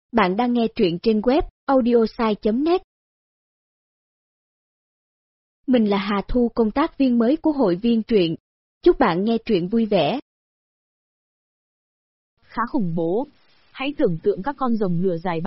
Bạn đang nghe truyện trên web audiosai.net. Mình là Hà Thu, công tác viên mới của hội viên truyện. Chúc bạn nghe truyện vui vẻ. Khá khủng bố. Hãy tưởng tượng các con rồng lửa dài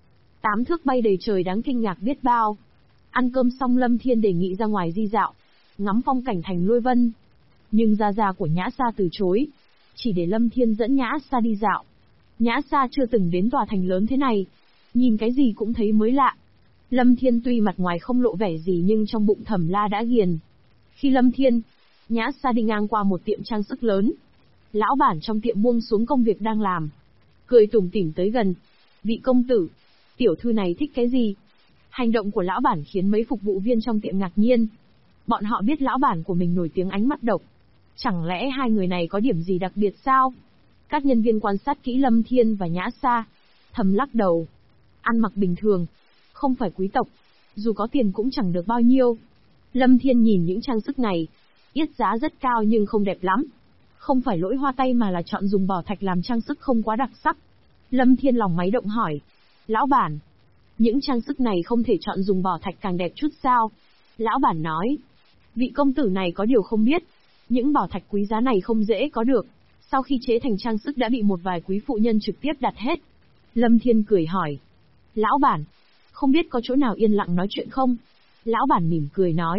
7-8 thước bay đầy trời đáng kinh ngạc biết bao. Ăn cơm xong Lâm Thiên đề nghị ra ngoài đi dạo, ngắm phong cảnh thành Lôi Vân. Nhưng gia gia của Nhã Sa từ chối, chỉ để Lâm Thiên dẫn Nhã Sa đi dạo. Nhã Sa chưa từng đến tòa thành lớn thế này, nhìn cái gì cũng thấy mới lạ. Lâm Thiên tuy mặt ngoài không lộ vẻ gì nhưng trong bụng thầm la đã ghiền. Khi Lâm Thiên, Nhã Sa đi ngang qua một tiệm trang sức lớn, lão bản trong tiệm buông xuống công việc đang làm, cười tủm tỉm tới gần. Vị công tử, tiểu thư này thích cái gì? Hành động của lão bản khiến mấy phục vụ viên trong tiệm ngạc nhiên. Bọn họ biết lão bản của mình nổi tiếng ánh mắt độc. Chẳng lẽ hai người này có điểm gì đặc biệt sao? Các nhân viên quan sát kỹ Lâm Thiên và Nhã Sa, thầm lắc đầu. Ăn mặc bình thường, không phải quý tộc, dù có tiền cũng chẳng được bao nhiêu. Lâm Thiên nhìn những trang sức này, yết giá rất cao nhưng không đẹp lắm. Không phải lỗi hoa tay mà là chọn dùng bảo thạch làm trang sức không quá đặc sắc. Lâm Thiên lòng máy động hỏi. Lão bản, những trang sức này không thể chọn dùng bảo thạch càng đẹp chút sao? Lão bản nói. Vị công tử này có điều không biết, những bảo thạch quý giá này không dễ có được. Sau khi chế thành trang sức đã bị một vài quý phụ nhân trực tiếp đặt hết. Lâm Thiên cười hỏi. Lão bản, không biết có chỗ nào yên lặng nói chuyện không? Lão bản mỉm cười nói.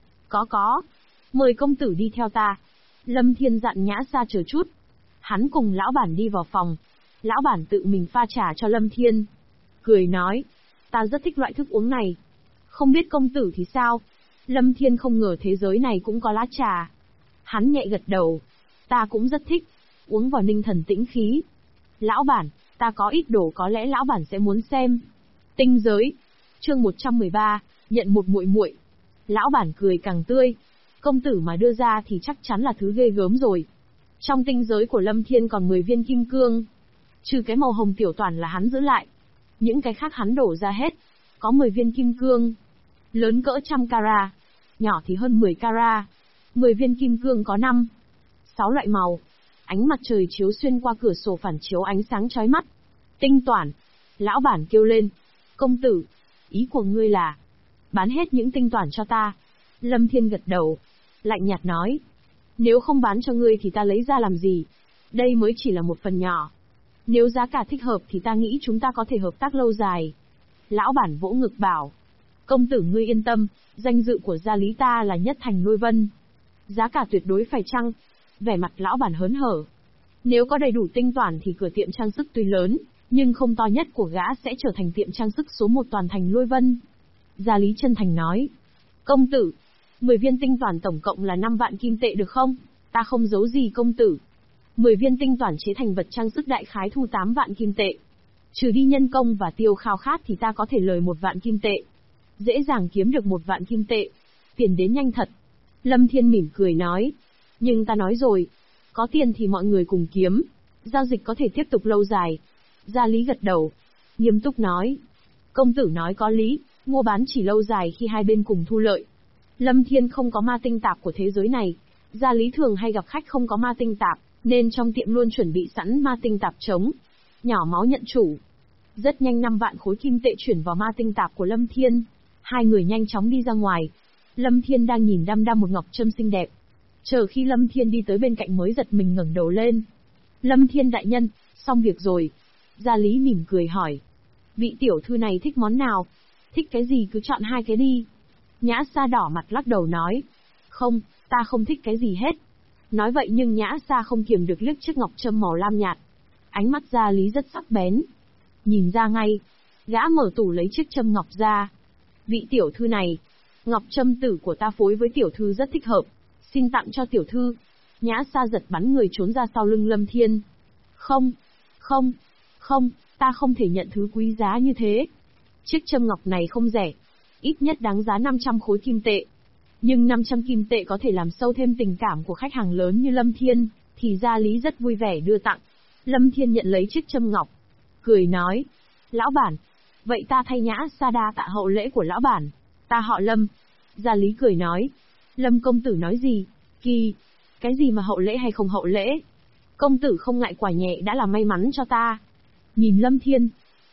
Có. Mời công tử đi theo ta. Lâm Thiên dặn Nhã Sa chờ chút. Hắn cùng lão bản đi vào phòng. Lão bản tự mình pha trà cho Lâm Thiên. Cười nói. Ta rất thích loại thức uống này. Không biết công tử thì sao? Lâm Thiên không ngờ thế giới này cũng có lá trà. Hắn nhẹ gật đầu. Ta cũng rất thích. Uống vào ninh thần tĩnh khí. Lão bản, ta có ít đồ có lẽ lão bản sẽ muốn xem. Tinh giới. Chương 113, nhận một muội muội. Lão bản cười càng tươi. Công tử mà đưa ra thì chắc chắn là thứ ghê gớm rồi. Trong tinh giới của Lâm Thiên còn 10 viên kim cương. Trừ cái màu hồng tiểu toàn là hắn giữ lại. Những cái khác hắn đổ ra hết. Có 10 viên kim cương. Lớn cỡ 100 carat. Nhỏ thì hơn 10 carat. 10 viên kim cương có 6 loại màu. Ánh mặt trời chiếu xuyên qua cửa sổ phản chiếu ánh sáng chói mắt. Tinh toản. Lão bản kêu lên. Công tử, ý của ngươi là bán hết những tinh toản cho ta? Lâm Thiên gật đầu, lạnh nhạt nói. Nếu không bán cho ngươi thì ta lấy ra làm gì? Đây mới chỉ là một phần nhỏ. Nếu giá cả thích hợp thì ta nghĩ chúng ta có thể hợp tác lâu dài. Lão bản vỗ ngực bảo. Công tử ngươi yên tâm, danh dự của gia lý ta là nhất thành Lôi Vân. Giá cả tuyệt đối phải chăng? Vẻ mặt lão bản hớn hở. Nếu có đầy đủ tinh toản thì cửa tiệm trang sức tuy lớn, nhưng không to nhất của gã sẽ trở thành tiệm trang sức số 1 toàn thành Lôi Vân. Gia lý chân thành nói. Công tử, 10 viên tinh toản tổng cộng là 5 vạn kim tệ được không? Ta không giấu gì công tử. 10 viên tinh toản chế thành vật trang sức đại khái thu 8 vạn kim tệ. Trừ đi nhân công và tiêu khao khát thì ta có thể lời 1 vạn kim tệ. Dễ dàng kiếm được 1 vạn kim tệ. Tiền đến nhanh thật. Lâm Thiên mỉm cười nói. Nhưng ta nói rồi, có tiền thì mọi người cùng kiếm. Giao dịch có thể tiếp tục lâu dài. Gia lý gật đầu, nghiêm túc nói. Công tử nói có lý, mua bán chỉ lâu dài khi hai bên cùng thu lợi. Lâm Thiên không có ma tinh tạp của thế giới này. Gia lý thường hay gặp khách không có ma tinh tạp, nên trong tiệm luôn chuẩn bị sẵn ma tinh tạp trống. Nhỏ máu nhận chủ. Rất nhanh 5 vạn khối kim tệ chuyển vào ma tinh tạp của Lâm Thiên. Hai người nhanh chóng đi ra ngoài. Lâm Thiên đang nhìn đăm đăm một ngọc trâm xinh đẹp. Chờ khi Lâm Thiên đi tới bên cạnh mới giật mình ngẩng đầu lên. Lâm Thiên đại nhân, xong việc rồi. Gia lý mỉm cười hỏi. Vị tiểu thư này thích món nào? Thích cái gì cứ chọn 2 cái đi. Nhã Sa đỏ mặt lắc đầu nói. Không, ta không thích cái gì hết. Nói vậy nhưng Nhã Sa không kiềm được liếc chiếc ngọc trâm màu lam nhạt. Ánh mắt gia lý rất sắc bén. Nhìn ra ngay, gã mở tủ lấy chiếc trâm ngọc ra. Vị tiểu thư này, ngọc trâm tử của ta phối với tiểu thư rất thích hợp. Xin tặng cho tiểu thư. Nhã Sa giật bắn người trốn ra sau lưng Lâm Thiên. Không, ta không thể nhận thứ quý giá như thế. Chiếc trâm ngọc này không rẻ, ít nhất đáng giá 500 khối kim tệ. Nhưng 500 kim tệ có thể làm sâu thêm tình cảm của khách hàng lớn như Lâm Thiên, thì gia lý rất vui vẻ đưa tặng. Lâm Thiên nhận lấy chiếc trâm ngọc, cười nói. Lão bản, vậy ta thay Nhã Sa đa tạ hậu lễ của lão bản. Ta họ Lâm. Gia lý cười nói. Lâm công tử nói gì? Kỳ, cái gì mà hậu lễ hay không hậu lễ? Công tử không ngại quả nhẹ đã là may mắn cho ta. Nhìn Lâm Thiên,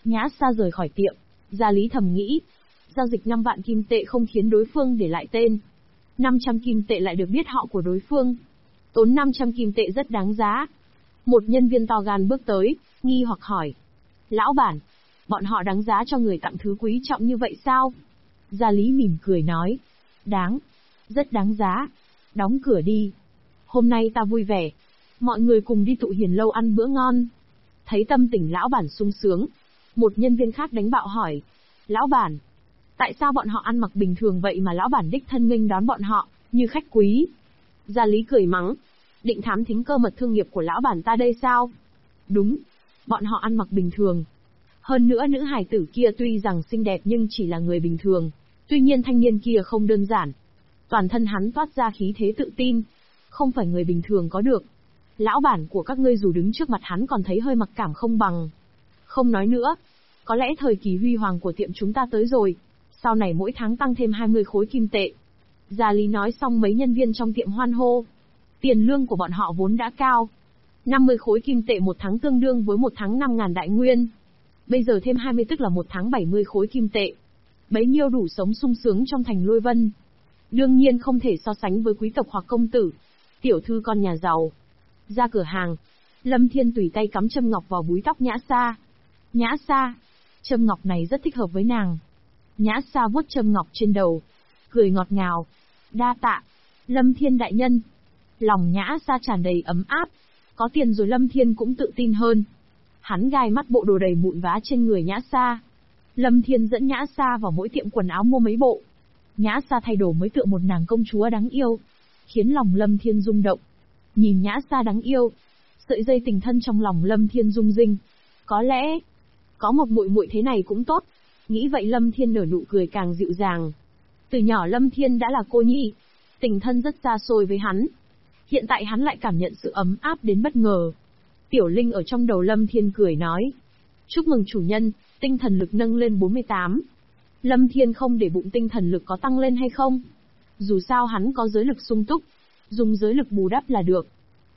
Nhã Sa rời khỏi tiệm, Gia Lý thầm nghĩ. Giao dịch 5 vạn kim tệ không khiến đối phương để lại tên. 500 kim tệ lại được biết họ của đối phương. Tốn 500 kim tệ rất đáng giá. Một nhân viên to gan bước tới, nghi hoặc hỏi. Lão bản, bọn họ đáng giá cho người tặng thứ quý trọng như vậy sao? Gia Lý mỉm cười nói. Đáng. Rất đáng giá. Đóng cửa đi. Hôm nay ta vui vẻ. Mọi người cùng đi tụ hiền lâu ăn bữa ngon. Thấy tâm tình lão bản sung sướng. Một nhân viên khác đánh bạo hỏi. Lão bản, tại sao bọn họ ăn mặc bình thường vậy mà lão bản đích thân nghênh đón bọn họ, như khách quý? Gia Lý cười mắng. Định thám thính cơ mật thương nghiệp của lão bản ta đây sao? Đúng. Bọn họ ăn mặc bình thường. Hơn nữa nữ hài tử kia tuy rằng xinh đẹp nhưng chỉ là người bình thường. Tuy nhiên thanh niên kia không đơn giản. Toàn thân hắn toát ra khí thế tự tin. Không phải người bình thường có được. Lão bản của các ngươi dù đứng trước mặt hắn còn thấy hơi mặc cảm không bằng. Không nói nữa. Có lẽ thời kỳ huy hoàng của tiệm chúng ta tới rồi. Sau này mỗi tháng tăng thêm 20 khối kim tệ. Gia Lý nói xong mấy nhân viên trong tiệm hoan hô. Tiền lương của bọn họ vốn đã cao. 50 khối kim tệ một tháng tương đương với một tháng 5.000 đại nguyên. Bây giờ thêm 20 tức là một tháng 70 khối kim tệ. Bấy nhiêu đủ sống sung sướng trong thành Lôi Vân. Đương nhiên không thể so sánh với quý tộc hoặc công tử, tiểu thư con nhà giàu. Ra cửa hàng, Lâm Thiên tùy tay cắm châm ngọc vào búi tóc Nhã Sa. Nhã Sa, châm ngọc này rất thích hợp với nàng. Nhã Sa vuốt châm ngọc trên đầu, cười ngọt ngào. Đa tạ, Lâm Thiên đại nhân. Lòng Nhã Sa tràn đầy ấm áp. Có tiền rồi Lâm Thiên cũng tự tin hơn. Hắn gai mắt bộ đồ đầy mụn vá trên người Nhã Sa. Lâm Thiên dẫn Nhã Sa vào mỗi tiệm quần áo mua mấy bộ. Nhã Sa thay đồ mới tựa một nàng công chúa đáng yêu, khiến lòng Lâm Thiên rung động. Nhìn Nhã Sa đáng yêu, sợi dây tình thân trong lòng Lâm Thiên rung rinh. Có lẽ, có một muội muội thế này cũng tốt. Nghĩ vậy Lâm Thiên nở nụ cười càng dịu dàng. Từ nhỏ Lâm Thiên đã là cô nhi, tình thân rất xa xôi với hắn. Hiện tại hắn lại cảm nhận sự ấm áp đến bất ngờ. Tiểu Linh ở trong đầu Lâm Thiên cười nói. Chúc mừng chủ nhân, tinh thần lực nâng lên 48. Lâm Thiên không để bụng tinh thần lực có tăng lên hay không. Dù sao hắn có giới lực sung túc, dùng giới lực bù đắp là được.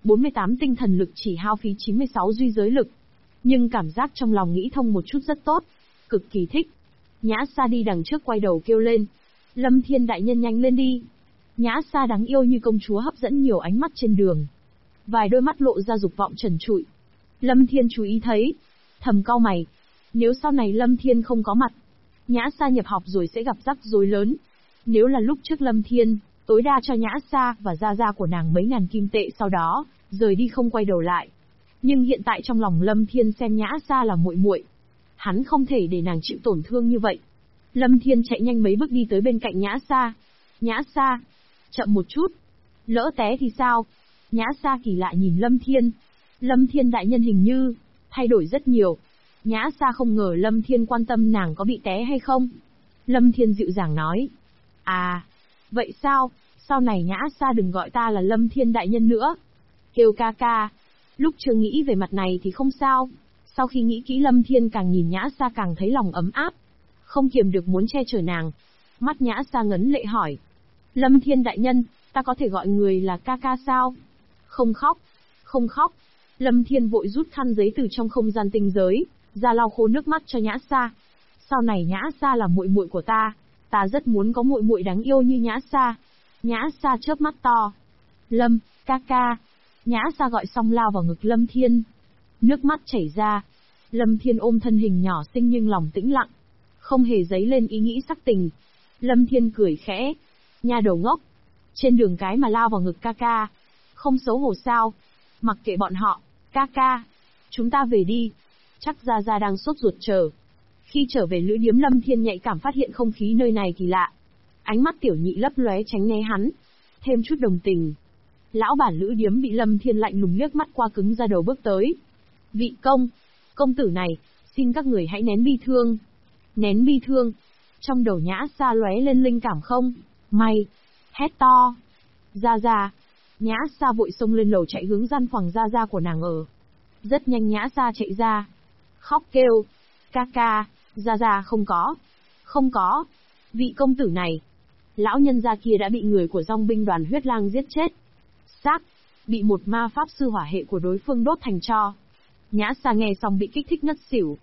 48 tinh thần lực chỉ hao phí 96 duy giới lực. Nhưng cảm giác trong lòng nghĩ thông một chút rất tốt. Cực kỳ thích. Nhã Sa đi đằng trước quay đầu kêu lên. Lâm Thiên đại nhân nhanh lên đi. Nhã Sa đáng yêu như công chúa hấp dẫn nhiều ánh mắt trên đường. Vài đôi mắt lộ ra dục vọng trần trụi. Lâm Thiên chú ý thấy. Thầm cau mày. Nếu sau này Lâm Thiên không có mặt, Nhã Sa nhập học rồi sẽ gặp rắc rối lớn. Nếu là lúc trước Lâm Thiên, tối đa cho Nhã Sa và gia gia của nàng mấy ngàn kim tệ sau đó, rời đi không quay đầu lại. Nhưng hiện tại trong lòng Lâm Thiên xem Nhã Sa là muội muội, hắn không thể để nàng chịu tổn thương như vậy. Lâm Thiên chạy nhanh mấy bước đi tới bên cạnh Nhã Sa. Nhã Sa, chậm một chút. Lỡ té thì sao? Nhã Sa kỳ lạ nhìn Lâm Thiên. Lâm Thiên đại nhân hình như thay đổi rất nhiều. Nhã Sa không ngờ Lâm Thiên quan tâm nàng có bị té hay không. Lâm Thiên dịu dàng nói. À, vậy sao? Sau này Nhã Sa đừng gọi ta là Lâm Thiên đại nhân nữa. Kêu ca ca. Lúc chưa nghĩ về mặt này thì không sao. Sau khi nghĩ kỹ Lâm Thiên càng nhìn Nhã Sa càng thấy lòng ấm áp. Không kiềm được muốn che chở nàng. Mắt Nhã Sa ngấn lệ hỏi. Lâm Thiên đại nhân, ta có thể gọi người là ca ca sao? Không khóc. Không khóc. Lâm Thiên vội rút khăn giấy từ trong không gian tinh giới, ra lau khô nước mắt cho Nhã Sa. Sau này Nhã Sa là muội muội của ta rất muốn có muội muội đáng yêu như Nhã Sa. Nhã Sa chớp mắt to. Lâm, ca ca. Nhã Sa gọi xong lao vào ngực Lâm Thiên. Nước mắt chảy ra. Lâm Thiên ôm thân hình nhỏ xinh nhưng lòng tĩnh lặng, không hề dấy lên ý nghĩ sắc tình. Lâm Thiên cười khẽ. Nha đầu ngốc. Trên đường cái mà lao vào ngực ca ca. Không xấu hổ sao? Mặc kệ bọn họ, ca ca. Chúng ta về đi. Chắc Gia Gia đang sốt ruột chờ. Khi trở về lữ điếm Lâm Thiên nhạy cảm phát hiện không khí nơi này kỳ lạ. Ánh mắt tiểu nhị lấp lóe tránh né hắn. Thêm chút đồng tình. Lão bản lữ điếm bị Lâm Thiên lạnh lùng liếc mắt qua cứng ra đầu bước tới. Vị công tử này, xin các người hãy nén bi thương. Nén bi thương. Trong đầu Nhã Sa lóe lên linh cảm không? May. Hét to. Gia Gia. Nhã Sa vội xông lên lầu chạy hướng gian phòng Gia Gia của nàng ở. Rất nhanh Nhã Sa chạy ra. Khóc kêu. Ca ca, Gia Gia không có. Không có. Vị công tử này. Lão nhân gia kia đã bị người của dòng binh đoàn huyết lang giết chết. Xác. Bị một ma pháp sư hỏa hệ của đối phương đốt thành tro. Nhã Sa nghe xong bị kích thích ngất xỉu.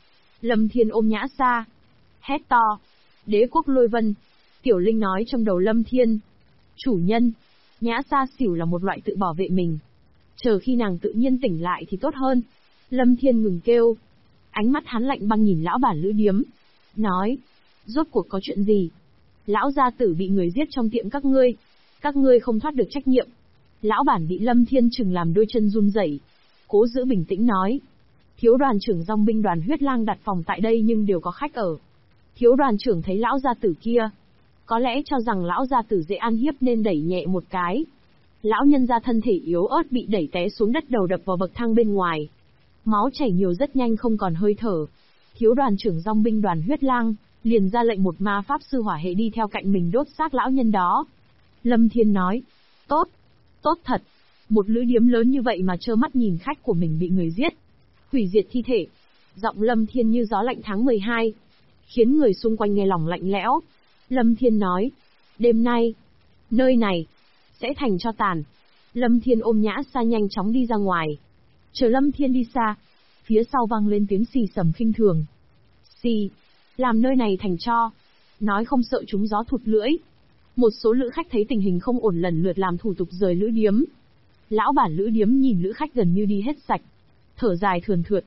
Lâm Thiên ôm Nhã Sa, hét to, đế quốc Lôi Vân. Tiểu Linh nói trong đầu Lâm Thiên, chủ nhân, Nhã Sa xỉu là một loại tự bảo vệ mình. Chờ khi nàng tự nhiên tỉnh lại thì tốt hơn. Lâm Thiên ngừng kêu. Ánh mắt hắn lạnh băng nhìn lão bản lữ điếm. Nói, rốt cuộc có chuyện gì? Lão gia tử bị người giết trong tiệm các ngươi không thoát được trách nhiệm. Lão bản bị Lâm Thiên chừng làm đôi chân run rẩy, cố giữ bình tĩnh nói. Thiếu đoàn trưởng dòng binh đoàn Huyết Lang đặt phòng tại đây nhưng đều có khách ở. Thiếu đoàn trưởng thấy lão gia tử kia, có lẽ cho rằng lão gia tử dễ ăn hiếp nên đẩy nhẹ một cái. Lão nhân gia thân thể yếu ớt bị đẩy té xuống đất, đầu đập vào bậc thang bên ngoài. Máu chảy nhiều rất nhanh, không còn hơi thở. Thiếu đoàn trưởng dòng binh đoàn Huyết Lang liền ra lệnh một ma pháp sư hỏa hệ đi theo cạnh mình đốt xác lão nhân đó. Lâm Thiên nói, tốt thật. Một lữ điếm lớn như vậy mà trơ mắt nhìn khách của mình bị người giết, hủy diệt thi thể. Giọng Lâm Thiên như gió lạnh tháng 12, khiến người xung quanh nghe lòng lạnh lẽo. Lâm Thiên nói, đêm nay, nơi này, sẽ thành tro tàn. Lâm Thiên ôm Nhã Sa nhanh chóng đi ra ngoài. Chờ Lâm Thiên đi xa, phía sau vang lên tiếng xì sầm khinh thường. Xì, làm nơi này thành tro, nói không sợ trúng gió thụt lưỡi. Một số lữ khách thấy tình hình không ổn lần lượt làm thủ tục rời lữ điếm. Lão bản lữ điếm nhìn lữ khách gần như đi hết sạch, thở dài thườn thượt,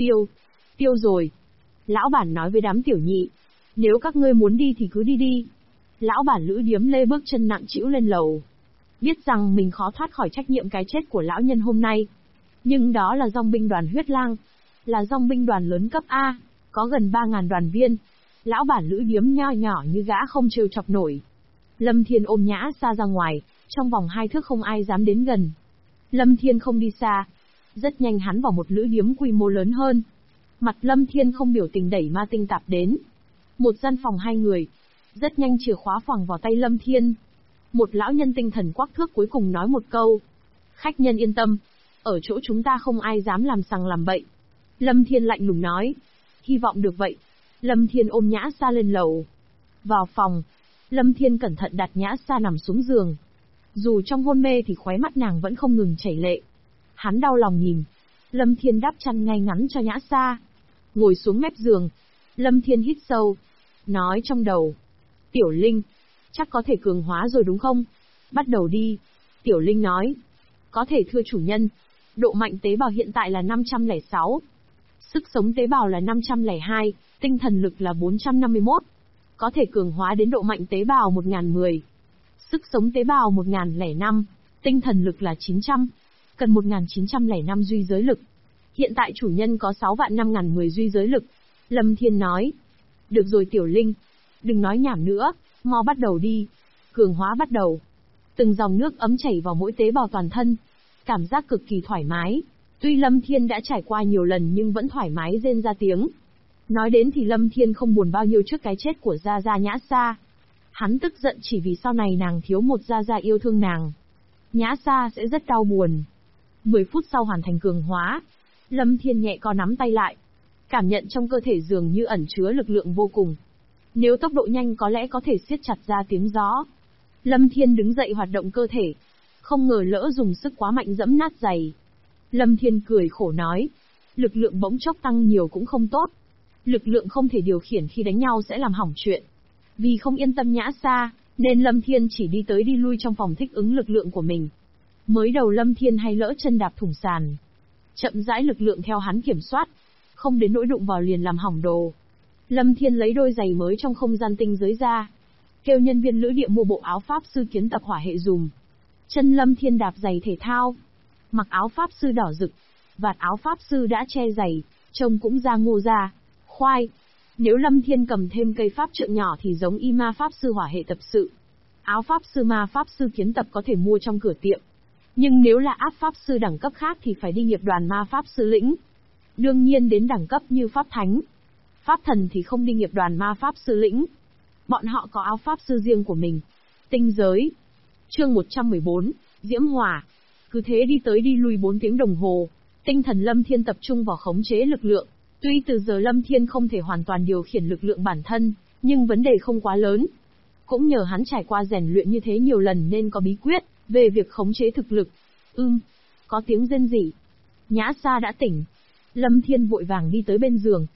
tiêu rồi. Lão bản nói với đám tiểu nhị, nếu các ngươi muốn đi thì cứ đi đi. Lão bản lữ điếm lê bước chân nặng trĩu lên lầu. Biết rằng mình khó thoát khỏi trách nhiệm cái chết của lão nhân hôm nay. Nhưng đó là dòng binh đoàn Huyết Lang, là dòng binh đoàn lớn cấp A, có gần 3.000 đoàn viên. Lão bản lữ điếm nho nhỏ như gã không trêu chọc nổi. Lâm Thiên ôm Nhã Sa ra ngoài, trong vòng 2 thước không ai dám đến gần. Lâm Thiên không đi xa. Rất nhanh hắn vào một lữ điếm quy mô lớn hơn. Mặt Lâm Thiên không biểu tình đẩy ma tinh tạp đến. Một gian phòng 2 người. Rất nhanh chìa khóa phẳng vào tay Lâm Thiên. Một lão nhân tinh thần quắc thước cuối cùng nói một câu. Khách nhân yên tâm, ở chỗ chúng ta không ai dám làm sằng làm bậy. Lâm Thiên lạnh lùng nói. Hy vọng được vậy. Lâm Thiên ôm Nhã Sa lên lầu. Vào phòng, Lâm Thiên cẩn thận đặt Nhã Sa nằm xuống giường. Dù trong hôn mê thì khóe mắt nàng vẫn không ngừng chảy lệ. Hắn đau lòng nhìn. Lâm Thiên đắp chăn ngay ngắn cho Nhã Sa. Ngồi xuống mép giường. Lâm Thiên hít sâu. Nói trong đầu. Tiểu Linh, chắc có thể cường hóa rồi đúng không? Bắt đầu đi. Tiểu Linh nói. Có thể thưa chủ nhân. Độ mạnh tế bào hiện tại là 506. Sức sống tế bào là 502. Tinh thần lực là 451. Có thể cường hóa đến độ mạnh tế bào 1010. Sức sống tế bào 1005. Tinh thần lực là 900. Cần 1905 duy giới lực. Hiện tại chủ nhân có 6.510 duy giới lực. Lâm Thiên nói. Được rồi Tiểu Linh. Đừng nói nhảm nữa. Mau bắt đầu đi. Cường hóa bắt đầu. Từng dòng nước ấm chảy vào mỗi tế bào toàn thân. Cảm giác cực kỳ thoải mái. Tuy Lâm Thiên đã trải qua nhiều lần nhưng vẫn thoải mái rên ra tiếng. Nói đến thì Lâm Thiên không buồn bao nhiêu trước cái chết của Gia Gia Nhã Sa. Hắn tức giận chỉ vì sau này nàng thiếu một Gia Gia yêu thương nàng. Nhã Sa sẽ rất đau buồn. 10 phút sau hoàn thành cường hóa. Lâm Thiên nhẹ co nắm tay lại. Cảm nhận trong cơ thể dường như ẩn chứa lực lượng vô cùng. Nếu tốc độ nhanh có lẽ có thể siết chặt ra tiếng gió. Lâm Thiên đứng dậy hoạt động cơ thể. Không ngờ lỡ dùng sức quá mạnh giẫm nát giày. Lâm Thiên cười khổ nói. Lực lượng bỗng chốc tăng nhiều cũng không tốt. Lực lượng không thể điều khiển khi đánh nhau sẽ làm hỏng chuyện. Vì không yên tâm Nhã Sa, nên Lâm Thiên chỉ đi tới đi lui trong phòng thích ứng lực lượng của mình. Mới đầu Lâm Thiên hay lỡ chân đạp thủng sàn. Chậm rãi lực lượng theo hắn kiểm soát. Không đến nỗi đụng vào liền làm hỏng đồ. Lâm Thiên lấy đôi giày mới trong không gian tinh giới ra. Kêu nhân viên lữ địa mua bộ áo pháp sư kiến tập hỏa hệ dùm. Chân Lâm Thiên đạp giày thể thao. Mặc áo pháp sư đỏ rực. Vạt áo pháp sư đã che giày, trông cũng ra ngô ra. Khoai. Nếu Lâm Thiên cầm thêm cây pháp trượng nhỏ thì giống y ma pháp sư hỏa hệ tập sự. Áo pháp sư ma pháp sư kiến tập có thể mua trong cửa tiệm. Nhưng nếu là áp pháp sư đẳng cấp khác thì phải đi nghiệp đoàn ma pháp sư lĩnh. Đương nhiên đến đẳng cấp như pháp thánh, pháp thần thì không đi nghiệp đoàn ma pháp sư lĩnh. Bọn họ có áo pháp sư riêng của mình. Tinh giới. Chương 114, Diễm Hỏa. Cứ thế đi tới đi lui 4 tiếng đồng hồ. Tinh thần Lâm Thiên tập trung vào khống chế lực lượng. Tuy từ giờ Lâm Thiên không thể hoàn toàn điều khiển lực lượng bản thân, nhưng vấn đề không quá lớn. Cũng nhờ hắn trải qua rèn luyện như thế nhiều lần nên có bí quyết về việc khống chế thực lực. Có tiếng rên rỉ. Nhã Sa đã tỉnh. Lâm Thiên vội vàng đi tới bên giường.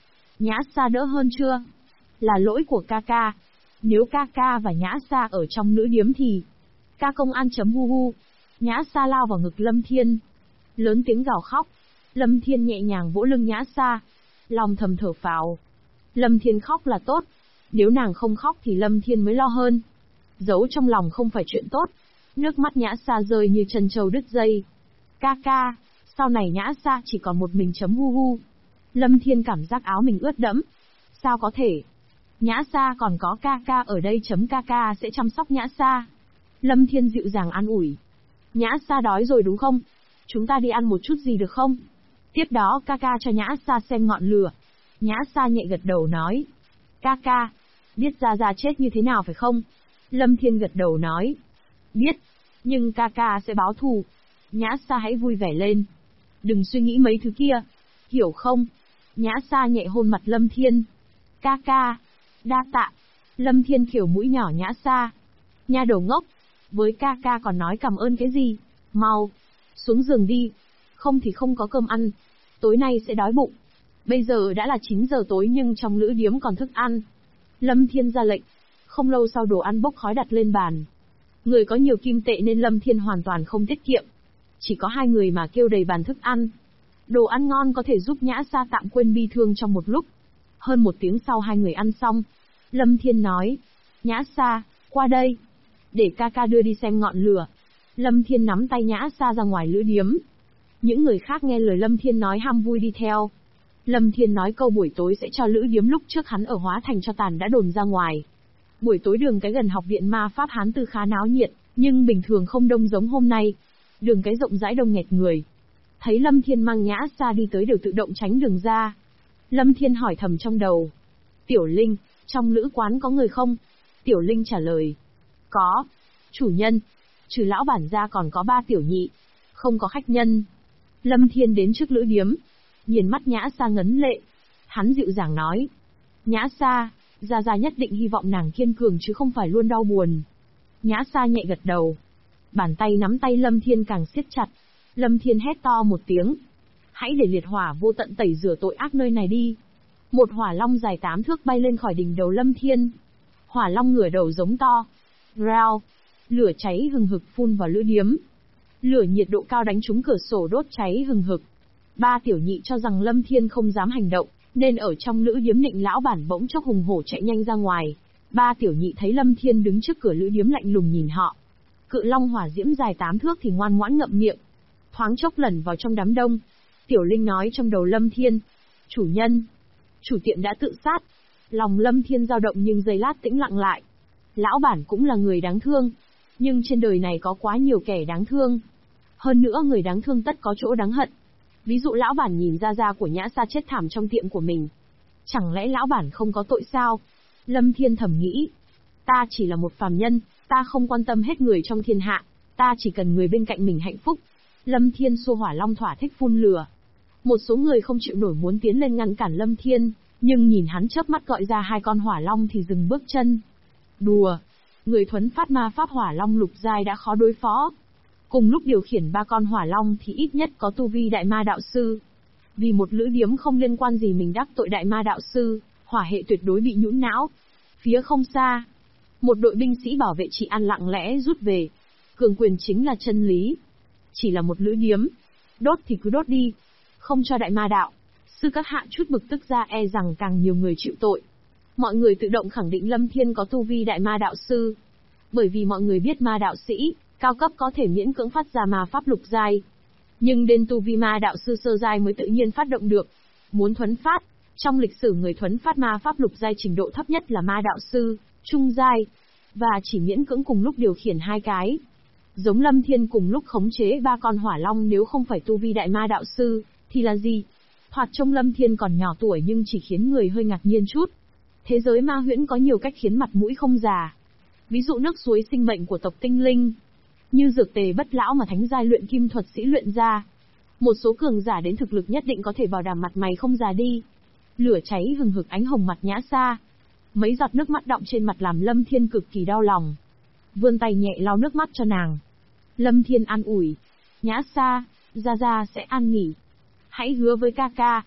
Nhã Sa đỡ hơn chưa? Là lỗi của ca ca. Nếu ca ca và Nhã Sa ở trong nữ điếm thì... Ca công an chấm hu hu. Nhã Sa lao vào ngực Lâm Thiên. Lớn tiếng gào khóc. Lâm Thiên nhẹ nhàng vỗ lưng Nhã Sa. Lòng thầm thở phào. Lâm Thiên khóc là tốt. Nếu nàng không khóc thì Lâm Thiên mới lo hơn. Giấu trong lòng không phải chuyện tốt. Nước mắt Nhã Sa rơi như chân trâu đứt dây. Ca ca, sau này Nhã Sa chỉ còn một mình chấm hu hu. Lâm Thiên cảm giác áo mình ướt đẫm. Sao có thể? Nhã Sa còn có ca ca ở đây chấm, ca ca sẽ chăm sóc Nhã Sa. Lâm Thiên dịu dàng an ủi. Nhã Sa đói rồi đúng không? Chúng ta đi ăn một chút gì được không? Tiếp đó ca ca cho Nhã Sa xem ngọn lửa. Nhã Sa nhẹ gật đầu nói. Ca ca, biết Gia Gia chết như thế nào phải không? Lâm Thiên gật đầu nói. Biết, nhưng ca ca sẽ báo thù. Nhã Sa hãy vui vẻ lên. Đừng suy nghĩ mấy thứ kia. Hiểu không? Nhã Sa nhẹ hôn mặt Lâm Thiên. Ca ca, đa tạ. Lâm Thiên khều mũi nhỏ Nhã Sa. Nha đầu ngốc, với ca ca còn nói cảm ơn cái gì? Mau, xuống giường đi. Không thì không có cơm ăn. Tối nay sẽ đói bụng. Bây giờ đã là 9 giờ tối nhưng trong lữ điếm còn thức ăn. Lâm Thiên ra lệnh. Không lâu sau đồ ăn bốc khói đặt lên bàn. Người có nhiều kim tệ nên Lâm Thiên hoàn toàn không tiết kiệm. Chỉ có 2 người mà kêu đầy bàn thức ăn. Đồ ăn ngon có thể giúp Nhã Sa tạm quên bi thương trong một lúc. Hơn 1 tiếng sau 2 người ăn xong. Lâm Thiên nói. Nhã Sa, qua đây. Để ca ca đưa đi xem ngọn lửa. Lâm Thiên nắm tay Nhã Sa ra ngoài lữ điếm. Những người khác nghe lời Lâm Thiên nói ham vui đi theo. Lâm Thiên nói câu buổi tối sẽ cho lữ điếm lúc trước hắn ở Hóa Thành cho tàn đã đồn ra ngoài. Buổi tối đường cái gần học viện ma pháp Hán Tư khá náo nhiệt, nhưng bình thường không đông giống hôm nay. Đường cái rộng rãi đông nghẹt người. Thấy Lâm Thiên mang Nhã Sa đi tới đều tự động tránh đường ra. Lâm Thiên hỏi thầm trong đầu. Tiểu Linh, trong lữ quán có người không? Tiểu Linh trả lời. Có. Chủ nhân. Trừ lão bản ra còn có 3 tiểu nhị. Không có khách nhân. Lâm Thiên đến trước lữ điếm. Nhìn mắt Nhã Sa ngấn lệ. Hắn dịu dàng nói. Nhã Sa, Gia Gia nhất định hy vọng nàng kiên cường chứ không phải luôn đau buồn. Nhã Sa nhẹ gật đầu. Bàn tay nắm tay Lâm Thiên càng siết chặt. Lâm Thiên hét to một tiếng. Hãy để liệt hỏa vô tận tẩy rửa tội ác nơi này đi. Một hỏa long dài 8 thước bay lên khỏi đỉnh đầu Lâm Thiên. Hỏa long ngửa đầu giống to. Rao. Lửa cháy hừng hực phun vào lữ điếm. Lửa nhiệt độ cao đánh trúng cửa sổ đốt cháy hừng hực. 3 tiểu nhị cho rằng Lâm Thiên không dám hành động, nên ở trong lữ điếm Nịnh lão bản bỗng chốc hùng hổ chạy nhanh ra ngoài. 3 tiểu nhị thấy Lâm Thiên đứng trước cửa lữ điếm lạnh lùng nhìn họ. Cự long hỏa diễm dài 8 thước thì ngoan ngoãn ngậm miệng. Thoáng chốc lẩn vào trong đám đông. Tiểu Linh nói trong đầu Lâm Thiên. Chủ nhân. Chủ tiệm đã tự sát. Lòng Lâm Thiên dao động nhưng giây lát tĩnh lặng lại. Lão bản cũng là người đáng thương. Nhưng trên đời này có quá nhiều kẻ đáng thương. Hơn nữa người đáng thương tất có chỗ đáng hận. Ví dụ lão bản nhìn Gia Gia của Nhã Sa chết thảm trong tiệm của mình. Chẳng lẽ lão bản không có tội sao? Lâm Thiên thầm nghĩ. Ta chỉ là một phàm nhân, ta không quan tâm hết người trong thiên hạ. Ta chỉ cần người bên cạnh mình hạnh phúc. Lâm Thiên xua hỏa long thỏa thích phun lửa. Một số người không chịu nổi muốn tiến lên ngăn cản Lâm Thiên, nhưng nhìn hắn chớp mắt gọi ra 2 con hỏa long thì dừng bước chân. Đùa! Người thuấn phát ma pháp hỏa long lục giai đã khó đối phó. Cùng lúc điều khiển 3 con hỏa long thì ít nhất có tu vi đại ma đạo sư. Vì một lữ điếm không liên quan gì mình đắc tội đại ma đạo sư, hỏa hệ tuyệt đối bị nhũn não. Phía không xa, một đội binh sĩ bảo vệ trị an lặng lẽ rút về. Cường quyền chính là chân lý. Chỉ là một lữ điếm. Đốt thì cứ đốt đi. Không cho đại ma đạo sư các hạ chút bực tức ra e rằng càng nhiều người chịu tội. Mọi người tự động khẳng định Lâm Thiên có tu vi đại ma đạo sư. Bởi vì mọi người biết ma đạo sĩ cao cấp có thể miễn cưỡng phát ra ma pháp lục giai. Nhưng đến tu vi ma đạo sư sơ giai mới tự nhiên phát động được. Muốn thuấn phát, trong lịch sử người thuấn phát ma pháp lục giai trình độ thấp nhất là ma đạo sư, trung giai, và chỉ miễn cưỡng cùng lúc điều khiển 2 cái. Giống Lâm Thiên cùng lúc khống chế 3 con hỏa long nếu không phải tu vi đại ma đạo sư, thì là gì? Thoạt trông Lâm Thiên còn nhỏ tuổi nhưng chỉ khiến người hơi ngạc nhiên chút. Thế giới ma huyễn có nhiều cách khiến mặt mũi không già. Ví dụ nước suối sinh mệnh của tộc tinh linh. Như dược tề bất lão mà thánh giai luyện kim thuật sĩ luyện ra. Một số cường giả đến thực lực nhất định có thể bảo đảm mặt mày không già đi. Lửa cháy hừng hực ánh hồng mặt Nhã Sa. Mấy giọt nước mắt đọng trên mặt làm Lâm Thiên cực kỳ đau lòng. Vươn tay nhẹ lau nước mắt cho nàng. Lâm Thiên an ủi. Nhã Sa, Gia Gia sẽ an nghỉ. Hãy hứa với ca ca.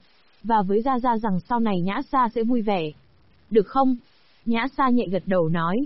và với Gia Gia rằng sau này Nhã Sa sẽ vui vẻ. Được không? Nhã Sa nhẹ gật đầu nói.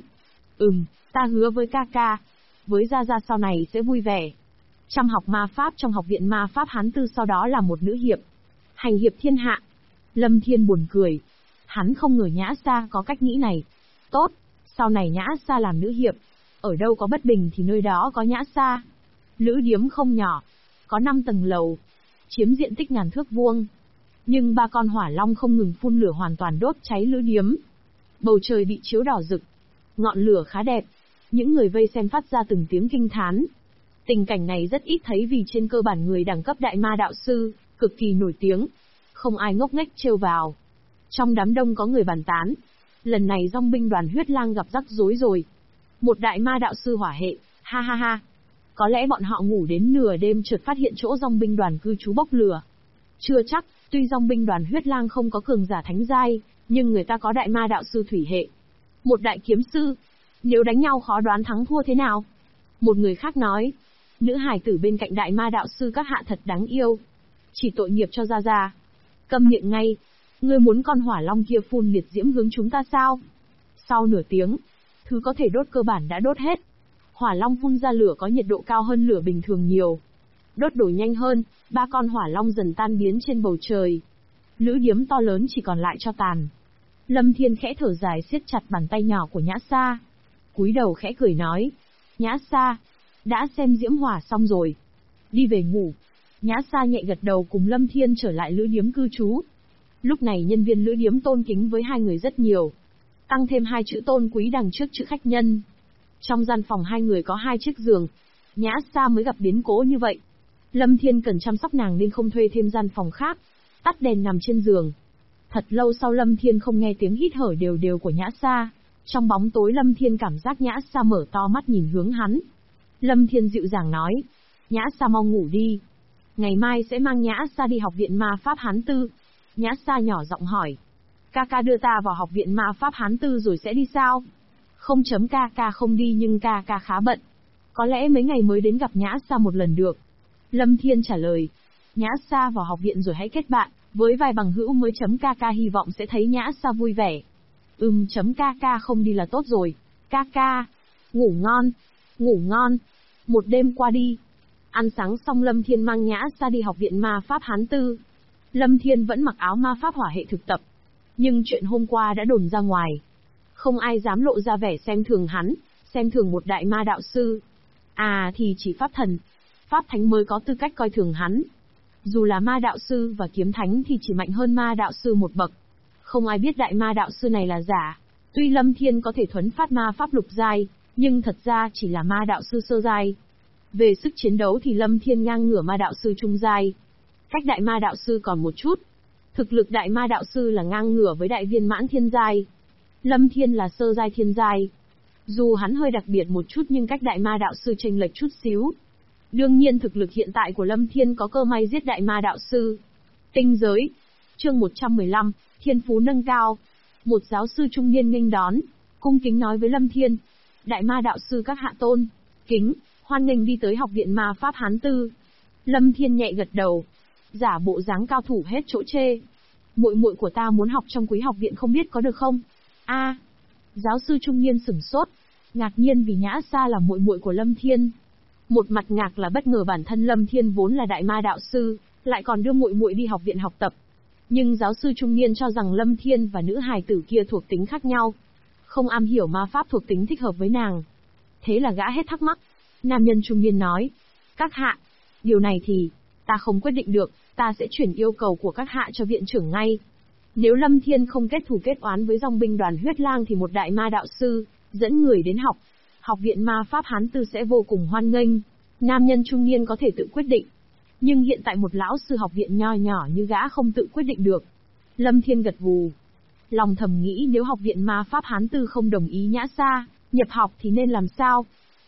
Ta hứa với ca ca. Với Gia Gia sau này sẽ vui vẻ. Chăm học ma pháp trong học viện ma pháp Hán Tư, sau đó là một nữ hiệp. Hành hiệp thiên hạ. Lâm Thiên buồn cười. Hắn không ngờ Nhã Sa có cách nghĩ này. Tốt, sau này Nhã Sa làm nữ hiệp. Ở đâu có bất bình thì nơi đó có Nhã Sa. Lữ điếm không nhỏ. Có 5 tầng lầu. Chiếm diện tích ngàn thước vuông. Nhưng 3 con hỏa long không ngừng phun lửa hoàn toàn đốt cháy lữ điếm. Bầu trời bị chiếu đỏ rực. Ngọn lửa khá đẹp. Những người vây xem phát ra từng tiếng kinh thán. Tình cảnh này rất ít thấy vì trên cơ bản người đẳng cấp đại ma đạo sư, cực kỳ nổi tiếng. Không ai ngốc nghếch trêu vào. Trong đám đông có người bàn tán. Lần này dòng binh đoàn huyết lang gặp rắc rối rồi. Một đại ma đạo sư hỏa hệ, ha ha ha. Có lẽ bọn họ ngủ đến nửa đêm chợt phát hiện chỗ dòng binh đoàn cư trú bốc lửa. Chưa chắc, tuy dòng binh đoàn huyết lang không có cường giả thánh giai, nhưng người ta có đại ma đạo sư thủy hệ. Một đại kiếm sư. Nếu đánh nhau khó đoán thắng thua thế nào? Một người khác nói. Nữ hài tử bên cạnh đại ma đạo sư các hạ thật đáng yêu. Chỉ tội nghiệp cho Gia Gia. Câm miệng ngay. Ngươi muốn con hỏa long kia phun liệt diễm hướng chúng ta sao? Sau nửa tiếng, thứ có thể đốt cơ bản đã đốt hết. Hỏa long phun ra lửa có nhiệt độ cao hơn lửa bình thường nhiều. Đốt đổi nhanh hơn, 3 con hỏa long dần tan biến trên bầu trời. Lữ điếm to lớn chỉ còn lại cho tàn. Lâm Thiên khẽ thở dài siết chặt bàn tay nhỏ của Nhã Sa. Cúi đầu khẽ cười nói. Nhã Sa, đã xem diễm hỏa xong rồi. Đi về ngủ. Nhã Sa nhẹ gật đầu cùng Lâm Thiên trở lại lữ điếm cư trú. Lúc này nhân viên lữ điếm tôn kính với hai người rất nhiều. Tăng thêm 2 chữ tôn quý đằng trước chữ khách nhân. Trong gian phòng 2 người có 2 chiếc giường. Nhã Sa mới gặp biến cố như vậy. Lâm Thiên cần chăm sóc nàng nên không thuê thêm gian phòng khác. Tắt đèn nằm trên giường. Thật lâu sau Lâm Thiên không nghe tiếng hít thở đều đều của Nhã Sa. Trong bóng tối Lâm Thiên cảm giác Nhã Sa mở to mắt nhìn hướng hắn. Lâm Thiên dịu dàng nói. Nhã Sa mau ngủ đi. Ngày mai sẽ mang Nhã Sa đi học viện ma pháp Hán Tư. Nhã Sa nhỏ giọng hỏi. Ca ca đưa ta vào học viện ma pháp Hán Tư rồi sẽ đi sao? Không chấm ca ca không đi nhưng ca ca khá bận. Có lẽ mấy ngày mới đến gặp Nhã Sa một lần được. Lâm Thiên trả lời. Nhã Sa vào học viện rồi hãy kết bạn, với vài bằng hữu mới chấm ca ca hy vọng sẽ thấy Nhã Sa vui vẻ. Chấm ca ca không đi là tốt rồi. Ca ca. Ngủ ngon. Ngủ ngon. Một đêm qua đi. Ăn sáng xong Lâm Thiên mang Nhã Sa đi học viện ma pháp Hán Tư. Lâm Thiên vẫn mặc áo ma pháp hỏa hệ thực tập. Nhưng chuyện hôm qua đã đồn ra ngoài. Không ai dám lộ ra vẻ xem thường hắn, xem thường một đại ma đạo sư. À thì chỉ pháp thần, pháp thánh mới có tư cách coi thường hắn. Dù là ma đạo sư và kiếm thánh thì chỉ mạnh hơn ma đạo sư một bậc. Không ai biết đại ma đạo sư này là giả. Tuy Lâm Thiên có thể thuấn phát ma pháp lục giai, nhưng thật ra chỉ là ma đạo sư sơ giai. Về sức chiến đấu thì Lâm Thiên ngang ngửa ma đạo sư trung giai. Cách đại ma đạo sư còn một chút. Thực lực đại ma đạo sư là ngang ngửa với đại viên mãn thiên giai. Lâm Thiên là sơ giai thiên giai. Dù hắn hơi đặc biệt một chút nhưng cách đại ma đạo sư chênh lệch chút xíu. Đương nhiên thực lực hiện tại của Lâm Thiên có cơ may giết đại ma đạo sư. Tinh giới. Chương 115, Thiên phú nâng cao. Một giáo sư trung niên nghênh đón, cung kính nói với Lâm Thiên. Đại ma đạo sư các hạ tôn, kính, hoan nghênh đi tới học viện ma pháp Hán Tư. Lâm Thiên nhẹ gật đầu. Giả bộ dáng cao thủ hết chỗ chê. Muội muội của ta muốn học trong quý học viện không biết có được không? A. Giáo sư trung niên sửng sốt, ngạc nhiên vì Nhã Sa là muội muội của Lâm Thiên. Một mặt ngạc là bất ngờ bản thân Lâm Thiên vốn là đại ma đạo sư, lại còn đưa muội muội đi học viện học tập. Nhưng giáo sư trung niên cho rằng Lâm Thiên và nữ hài tử kia thuộc tính khác nhau, không am hiểu ma pháp thuộc tính thích hợp với nàng. Thế là gã hết thắc mắc. Nam nhân trung niên nói, các hạ, điều này thì, ta không quyết định được, ta sẽ chuyển yêu cầu của các hạ cho viện trưởng ngay. Nếu Lâm Thiên không kết thù kết oán với dòng binh đoàn huyết lang thì một đại ma đạo sư, dẫn người đến học viện ma pháp Hán Tư sẽ vô cùng hoan nghênh. Nam nhân trung niên có thể tự quyết định. Nhưng hiện tại một lão sư học viện nho nhỏ như gã không tự quyết định được. Lâm Thiên gật gù. Lòng thầm nghĩ nếu học viện ma pháp Hán Tư không đồng ý Nhã Sa nhập học thì nên làm sao?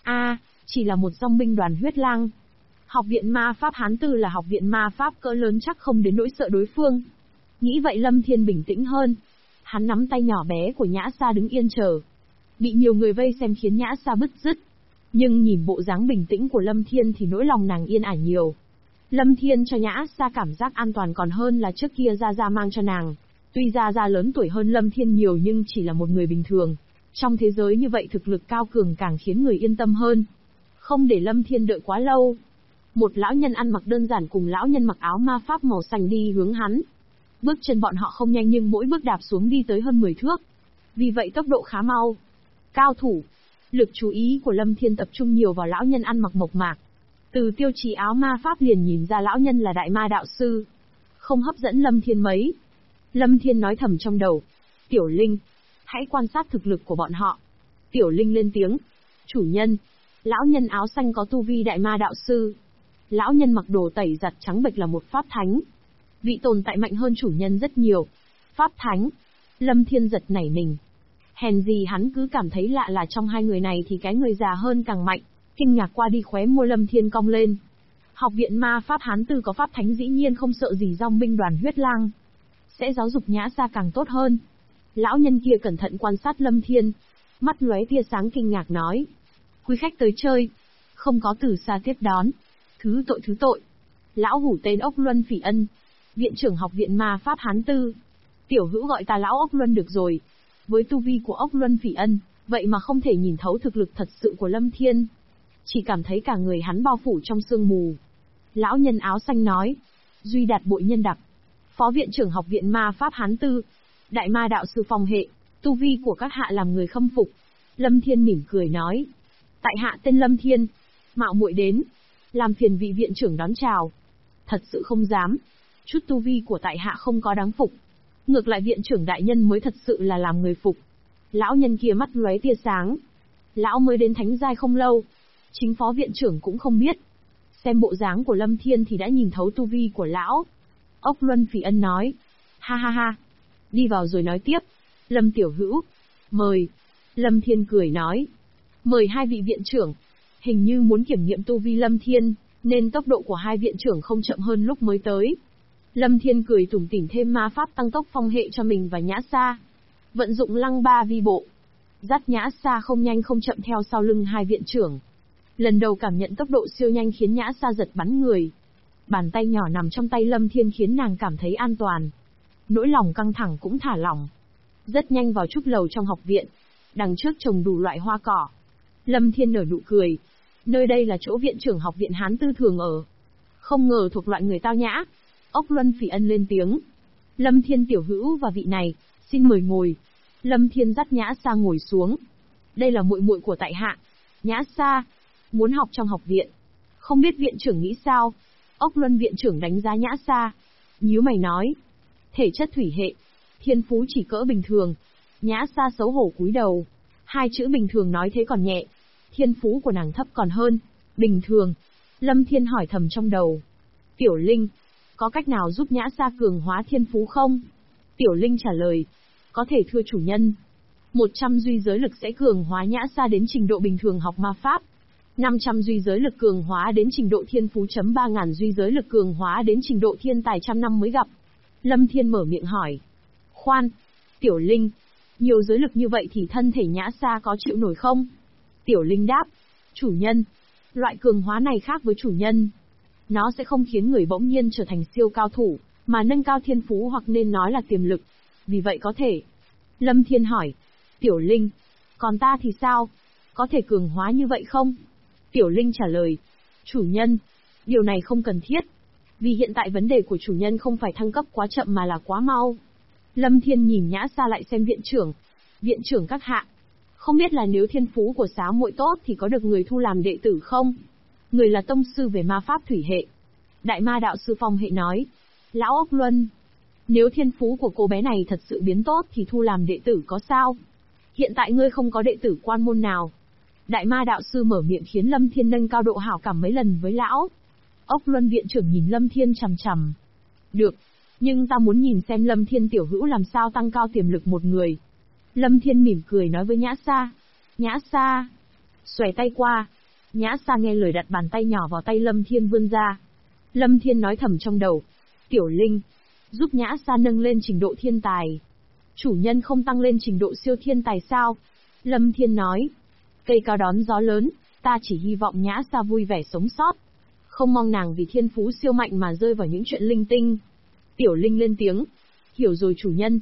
Chỉ là một dòng binh đoàn huyết lang. Học viện ma pháp Hán Tư là học viện ma pháp cỡ lớn chắc không đến nỗi sợ đối phương. Nghĩ vậy Lâm Thiên bình tĩnh hơn. Hắn nắm tay nhỏ bé của Nhã Sa đứng yên chờ. Bị nhiều người vây xem khiến Nhã Sa bứt rứt. Nhưng nhìn bộ dáng bình tĩnh của Lâm Thiên thì nỗi lòng nàng yên ả nhiều. Lâm Thiên cho Nhã Sa cảm giác an toàn còn hơn là trước kia Gia Gia mang cho nàng. Tuy Gia Gia lớn tuổi hơn Lâm Thiên nhiều nhưng chỉ là một người bình thường. Trong thế giới như vậy thực lực cao cường càng khiến người yên tâm hơn. Không để Lâm Thiên đợi quá lâu. Một lão nhân ăn mặc đơn giản cùng lão nhân mặc áo ma pháp màu xanh đi hướng hắn. Bước chân bọn họ không nhanh nhưng mỗi bước đạp xuống đi tới hơn 10 thước. Vì vậy tốc độ khá mau. Cao thủ. Lực chú ý của Lâm Thiên tập trung nhiều vào lão nhân ăn mặc mộc mạc. Từ tiêu chí áo ma pháp liền nhìn ra lão nhân là đại ma đạo sư. Không hấp dẫn Lâm Thiên mấy. Lâm Thiên nói thầm trong đầu. Tiểu Linh, hãy quan sát thực lực của bọn họ. Tiểu Linh lên tiếng. Chủ nhân. Lão nhân áo xanh có tu vi đại ma đạo sư. Lão nhân mặc đồ tẩy giặt trắng bệch là một pháp thánh. Vị tồn tại mạnh hơn chủ nhân rất nhiều. Pháp thánh. Lâm Thiên giật nảy mình. Hèn gì hắn cứ cảm thấy lạ là trong hai người này thì cái người già hơn càng mạnh. Kinh ngạc qua đi khóe môi Lâm Thiên cong lên. Học viện ma pháp Hán Tư có pháp thánh dĩ nhiên không sợ gì dòng binh đoàn huyết lang. Sẽ giáo dục Nhã Sa càng tốt hơn. Lão nhân kia cẩn thận quan sát Lâm Thiên. Mắt lóe tia sáng kinh ngạc nói. Quý khách tới chơi. Không có từ xa tiếp đón. Thứ tội. Lão hủ tên Ốc Luân Phỉ Ân. Viện trưởng học viện ma pháp Hán Tư. Tiểu hữu gọi ta lão Ốc Luân được rồi. Với tu vi của Ốc Luân Phỉ Ân, vậy mà không thể nhìn thấu thực lực thật sự của Lâm Thiên. Chỉ cảm thấy cả người hắn bao phủ trong sương mù. Lão nhân áo xanh nói. Duy Đạt Bội Nhân Đặc. Phó viện trưởng học viện ma pháp Hán Tư. Đại ma đạo sư phong hệ. Tu vi của các hạ làm người khâm phục. Lâm Thiên mỉm cười nói. Tại hạ tên Lâm Thiên. Mạo muội đến. Làm phiền vị viện trưởng đón chào. Thật sự không dám. Chút tu vi của tại hạ không có đáng phục. Ngược lại viện trưởng đại nhân mới thật sự là làm người phục. Lão nhân kia mắt lóe tia sáng. Lão mới đến thánh giai không lâu. Chính phó viện trưởng cũng không biết. Xem bộ dáng của Lâm Thiên thì đã nhìn thấu tu vi của lão. Ốc Luân Phỉ Ân nói. Ha ha ha. Đi vào rồi nói tiếp. Lâm tiểu hữu. Mời. Lâm Thiên cười nói. Mời hai vị viện trưởng. Hình như muốn kiểm nghiệm tu vi Lâm Thiên, nên tốc độ của hai viện trưởng không chậm hơn lúc mới tới. Lâm Thiên cười tủm tỉm thêm ma pháp tăng tốc phong hệ cho mình và Nhã Sa. Vận dụng lăng ba vi bộ. Dắt Nhã Sa không nhanh không chậm theo sau lưng hai viện trưởng. Lần đầu cảm nhận tốc độ siêu nhanh khiến Nhã Sa giật bắn người. Bàn tay nhỏ nằm trong tay Lâm Thiên khiến nàng cảm thấy an toàn. Nỗi lòng căng thẳng cũng thả lỏng. Rất nhanh vào trúc lầu trong học viện. Đằng trước trồng đủ loại hoa cỏ. Lâm Thiên nở nụ cười. Nơi đây là chỗ viện trưởng học viện Hán Tư thường ở. Không ngờ thuộc loại người tao nhã. Ốc Luân Phỉ Ân lên tiếng. Lâm Thiên tiểu hữu và vị này, xin mời ngồi. Lâm Thiên dắt Nhã Sa ngồi xuống. Đây là muội muội của tại hạ. Nhã Sa, muốn học trong học viện. Không biết viện trưởng nghĩ sao? Ốc Luân viện trưởng đánh giá Nhã Sa. Nhíu mày nói. Thể chất thủy hệ. Thiên phú chỉ cỡ bình thường. Nhã Sa xấu hổ cúi đầu. Hai chữ bình thường nói thế còn nhẹ. Thiên phú của nàng thấp còn hơn. Bình thường. Lâm Thiên hỏi thầm trong đầu. Tiểu Linh, có cách nào giúp Nhã Sa cường hóa thiên phú không? Tiểu Linh trả lời. Có thể thưa chủ nhân. 100 duy giới lực sẽ cường hóa Nhã Sa đến trình độ bình thường học ma pháp. 500 duy giới lực cường hóa đến trình độ thiên phú. 3000 duy giới lực cường hóa đến trình độ thiên tài trăm năm mới gặp. Lâm Thiên mở miệng hỏi. Khoan, Tiểu Linh, nhiều giới lực như vậy thì thân thể Nhã Sa có chịu nổi không? Tiểu Linh đáp. Chủ nhân, loại cường hóa này khác với chủ nhân. Nó sẽ không khiến người bỗng nhiên trở thành siêu cao thủ, mà nâng cao thiên phú hoặc nên nói là tiềm lực. Vì vậy có thể. Lâm Thiên hỏi. Tiểu Linh, còn ta thì sao? Có thể cường hóa như vậy không? Tiểu Linh trả lời. Chủ nhân, điều này không cần thiết. Vì hiện tại vấn đề của chủ nhân không phải thăng cấp quá chậm mà là quá mau. Lâm Thiên nhìn Nhã Sa lại xem viện trưởng. Viện trưởng các hạ. Không biết là nếu thiên phú của xá muội tốt thì có được người thu làm đệ tử không? Người là tông sư về ma pháp thủy hệ. Đại ma đạo sư phong hệ nói. Lão Ốc Luân, nếu thiên phú của cô bé này thật sự biến tốt thì thu làm đệ tử có sao? Hiện tại ngươi không có đệ tử quan môn nào. Đại ma đạo sư mở miệng khiến Lâm Thiên nâng cao độ hảo cảm mấy lần với lão. Ốc Luân viện trưởng nhìn Lâm Thiên chằm chằm. Được, nhưng ta muốn nhìn xem Lâm Thiên tiểu hữu làm sao tăng cao tiềm lực một người. Lâm Thiên mỉm cười nói với Nhã Sa. Nhã Sa. Xòe tay qua. Nhã Sa nghe lời đặt bàn tay nhỏ vào tay Lâm Thiên vươn ra. Lâm Thiên nói thầm trong đầu. Tiểu Linh, giúp Nhã Sa nâng lên trình độ thiên tài. Chủ nhân không tăng lên trình độ siêu thiên tài sao? Lâm Thiên nói. Cây cao đón gió lớn, ta chỉ hy vọng Nhã Sa vui vẻ sống sót. không mong nàng vì thiên phú siêu mạnh mà rơi vào những chuyện linh tinh. Tiểu Linh lên tiếng. Hiểu rồi chủ nhân.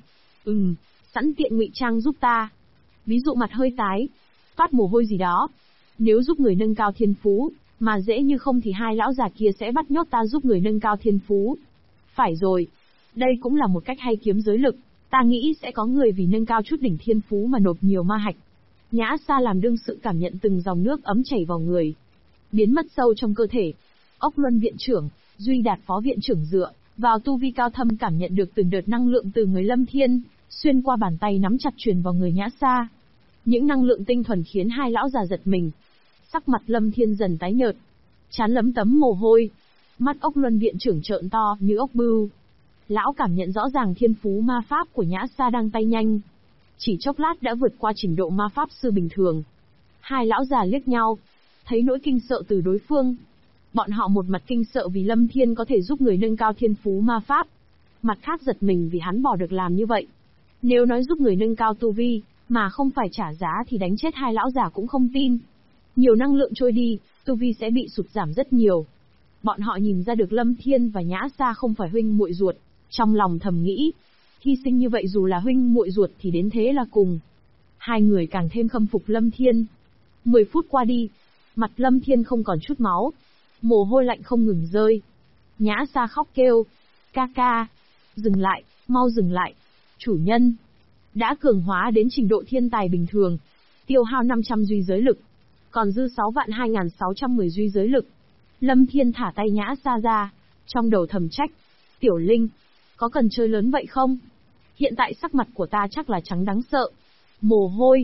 Sẵn tiện ngụy trang giúp ta. Ví dụ mặt hơi tái, toát mồ hôi gì đó. Nếu giúp người nâng cao thiên phú, mà dễ như không thì hai lão già kia sẽ bắt nhốt ta giúp người nâng cao thiên phú. Phải rồi. Đây cũng là một cách hay kiếm giới lực. Ta nghĩ sẽ có người vì nâng cao chút đỉnh thiên phú mà nộp nhiều ma hạch. Nhã Sa làm đương sự cảm nhận từng dòng nước ấm chảy vào người, biến mất sâu trong cơ thể. Ốc Luân viện trưởng, Duy Đạt phó viện trưởng dựa vào tu vi cao thâm cảm nhận được từng đợt năng lượng từ người Lâm Thiên, xuyên qua bàn tay nắm chặt truyền vào người Nhã Sa. Những năng lượng tinh thuần khiến hai lão già giật mình. Sắc mặt Lâm Thiên dần tái nhợt, trán lấm tấm mồ hôi. Mắt Ốc Luân viện trưởng trợn to như ốc bươu. Lão cảm nhận rõ ràng thiên phú ma pháp của Nhã Sa đang tay nhanh. Chỉ chốc lát đã vượt qua trình độ ma pháp sư bình thường. Hai lão già liếc nhau, thấy nỗi kinh sợ từ đối phương. Bọn họ một mặt kinh sợ vì Lâm Thiên có thể giúp người nâng cao thiên phú ma pháp, mặt khác giật mình vì hắn bỏ được làm như vậy. Nếu nói giúp người nâng cao tu vi, mà không phải trả giá thì đánh chết hai lão già cũng không tin. Nhiều năng lượng trôi đi, tu vi sẽ bị sụt giảm rất nhiều. Bọn họ nhìn ra được Lâm Thiên và Nhã Sa không phải huynh muội ruột, trong lòng thầm nghĩ, hy sinh như vậy dù là huynh muội ruột thì đến thế là cùng. Hai người càng thêm khâm phục Lâm Thiên. 10 phút qua đi, mặt Lâm Thiên không còn chút máu, mồ hôi lạnh không ngừng rơi. Nhã Sa khóc kêu, ca ca, dừng lại, mau dừng lại, chủ nhân. Đã cường hóa đến trình độ thiên tài bình thường, tiêu hao 500 duy giới lực, còn dư 6.2610 duy giới lực. Lâm Thiên thả tay Nhã Sa ra, trong đầu thầm trách, Tiểu Linh, có cần chơi lớn vậy không? Hiện tại sắc mặt của ta chắc là trắng đáng sợ. Mồ hôi,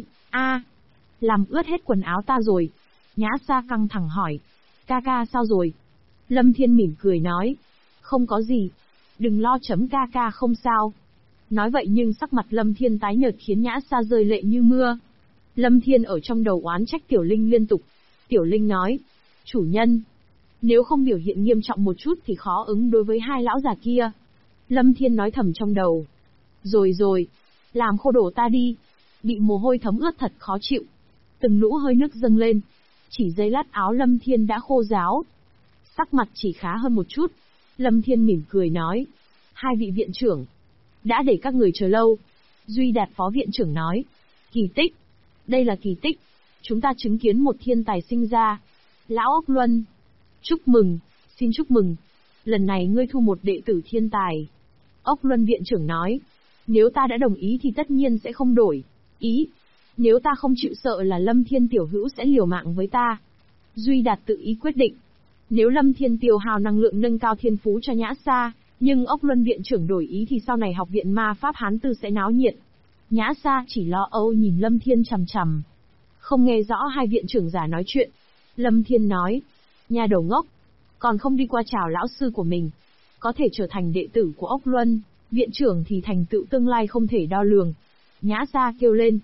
làm ướt hết quần áo ta rồi. Nhã Sa căng thẳng hỏi, ca ca sao rồi? Lâm Thiên mỉm cười nói, không có gì, đừng lo chấm ca ca không sao. Nói vậy nhưng sắc mặt Lâm Thiên tái nhợt khiến Nhã Sa rơi lệ như mưa. Lâm Thiên ở trong đầu oán trách Tiểu Linh liên tục. Tiểu Linh nói, chủ nhân, nếu không biểu hiện nghiêm trọng một chút thì khó ứng đối với hai lão già kia. Lâm Thiên nói thầm trong đầu. Rồi, làm khô đổ ta đi. Bị mồ hôi thấm ướt thật khó chịu. Từng lũ hơi nước dâng lên. Chỉ giây lát áo Lâm Thiên đã khô ráo. Sắc mặt chỉ khá hơn một chút. Lâm Thiên mỉm cười nói. Hai vị viện trưởng, đã để các người chờ lâu. Duy Đạt phó viện trưởng nói. Kỳ tích. Đây là kỳ tích. Chúng ta chứng kiến một thiên tài sinh ra. Lão Ốc Luân. Chúc mừng, xin chúc mừng. Lần này ngươi thu một đệ tử thiên tài. Ốc Luân viện trưởng nói. Nếu ta đã đồng ý thì tất nhiên sẽ không đổi ý. Nếu ta không chịu sợ là Lâm Thiên tiểu hữu sẽ liều mạng với ta. Duy Đạt tự ý quyết định. Nếu Lâm Thiên tiêu hào năng lượng nâng cao thiên phú cho Nhã Sa, nhưng Ốc Luân viện trưởng đổi ý thì sau này học viện ma pháp Hán Tư sẽ náo nhiệt. Nhã Sa chỉ lo âu nhìn Lâm Thiên chằm chằm, không nghe rõ hai viện trưởng giả nói chuyện. Lâm Thiên nói, nhà đầu ngốc, còn không đi qua chào lão sư của mình, có thể trở thành đệ tử của Ốc Luân viện trưởng thì thành tựu tương lai không thể đo lường. Nhã Sa kêu lên,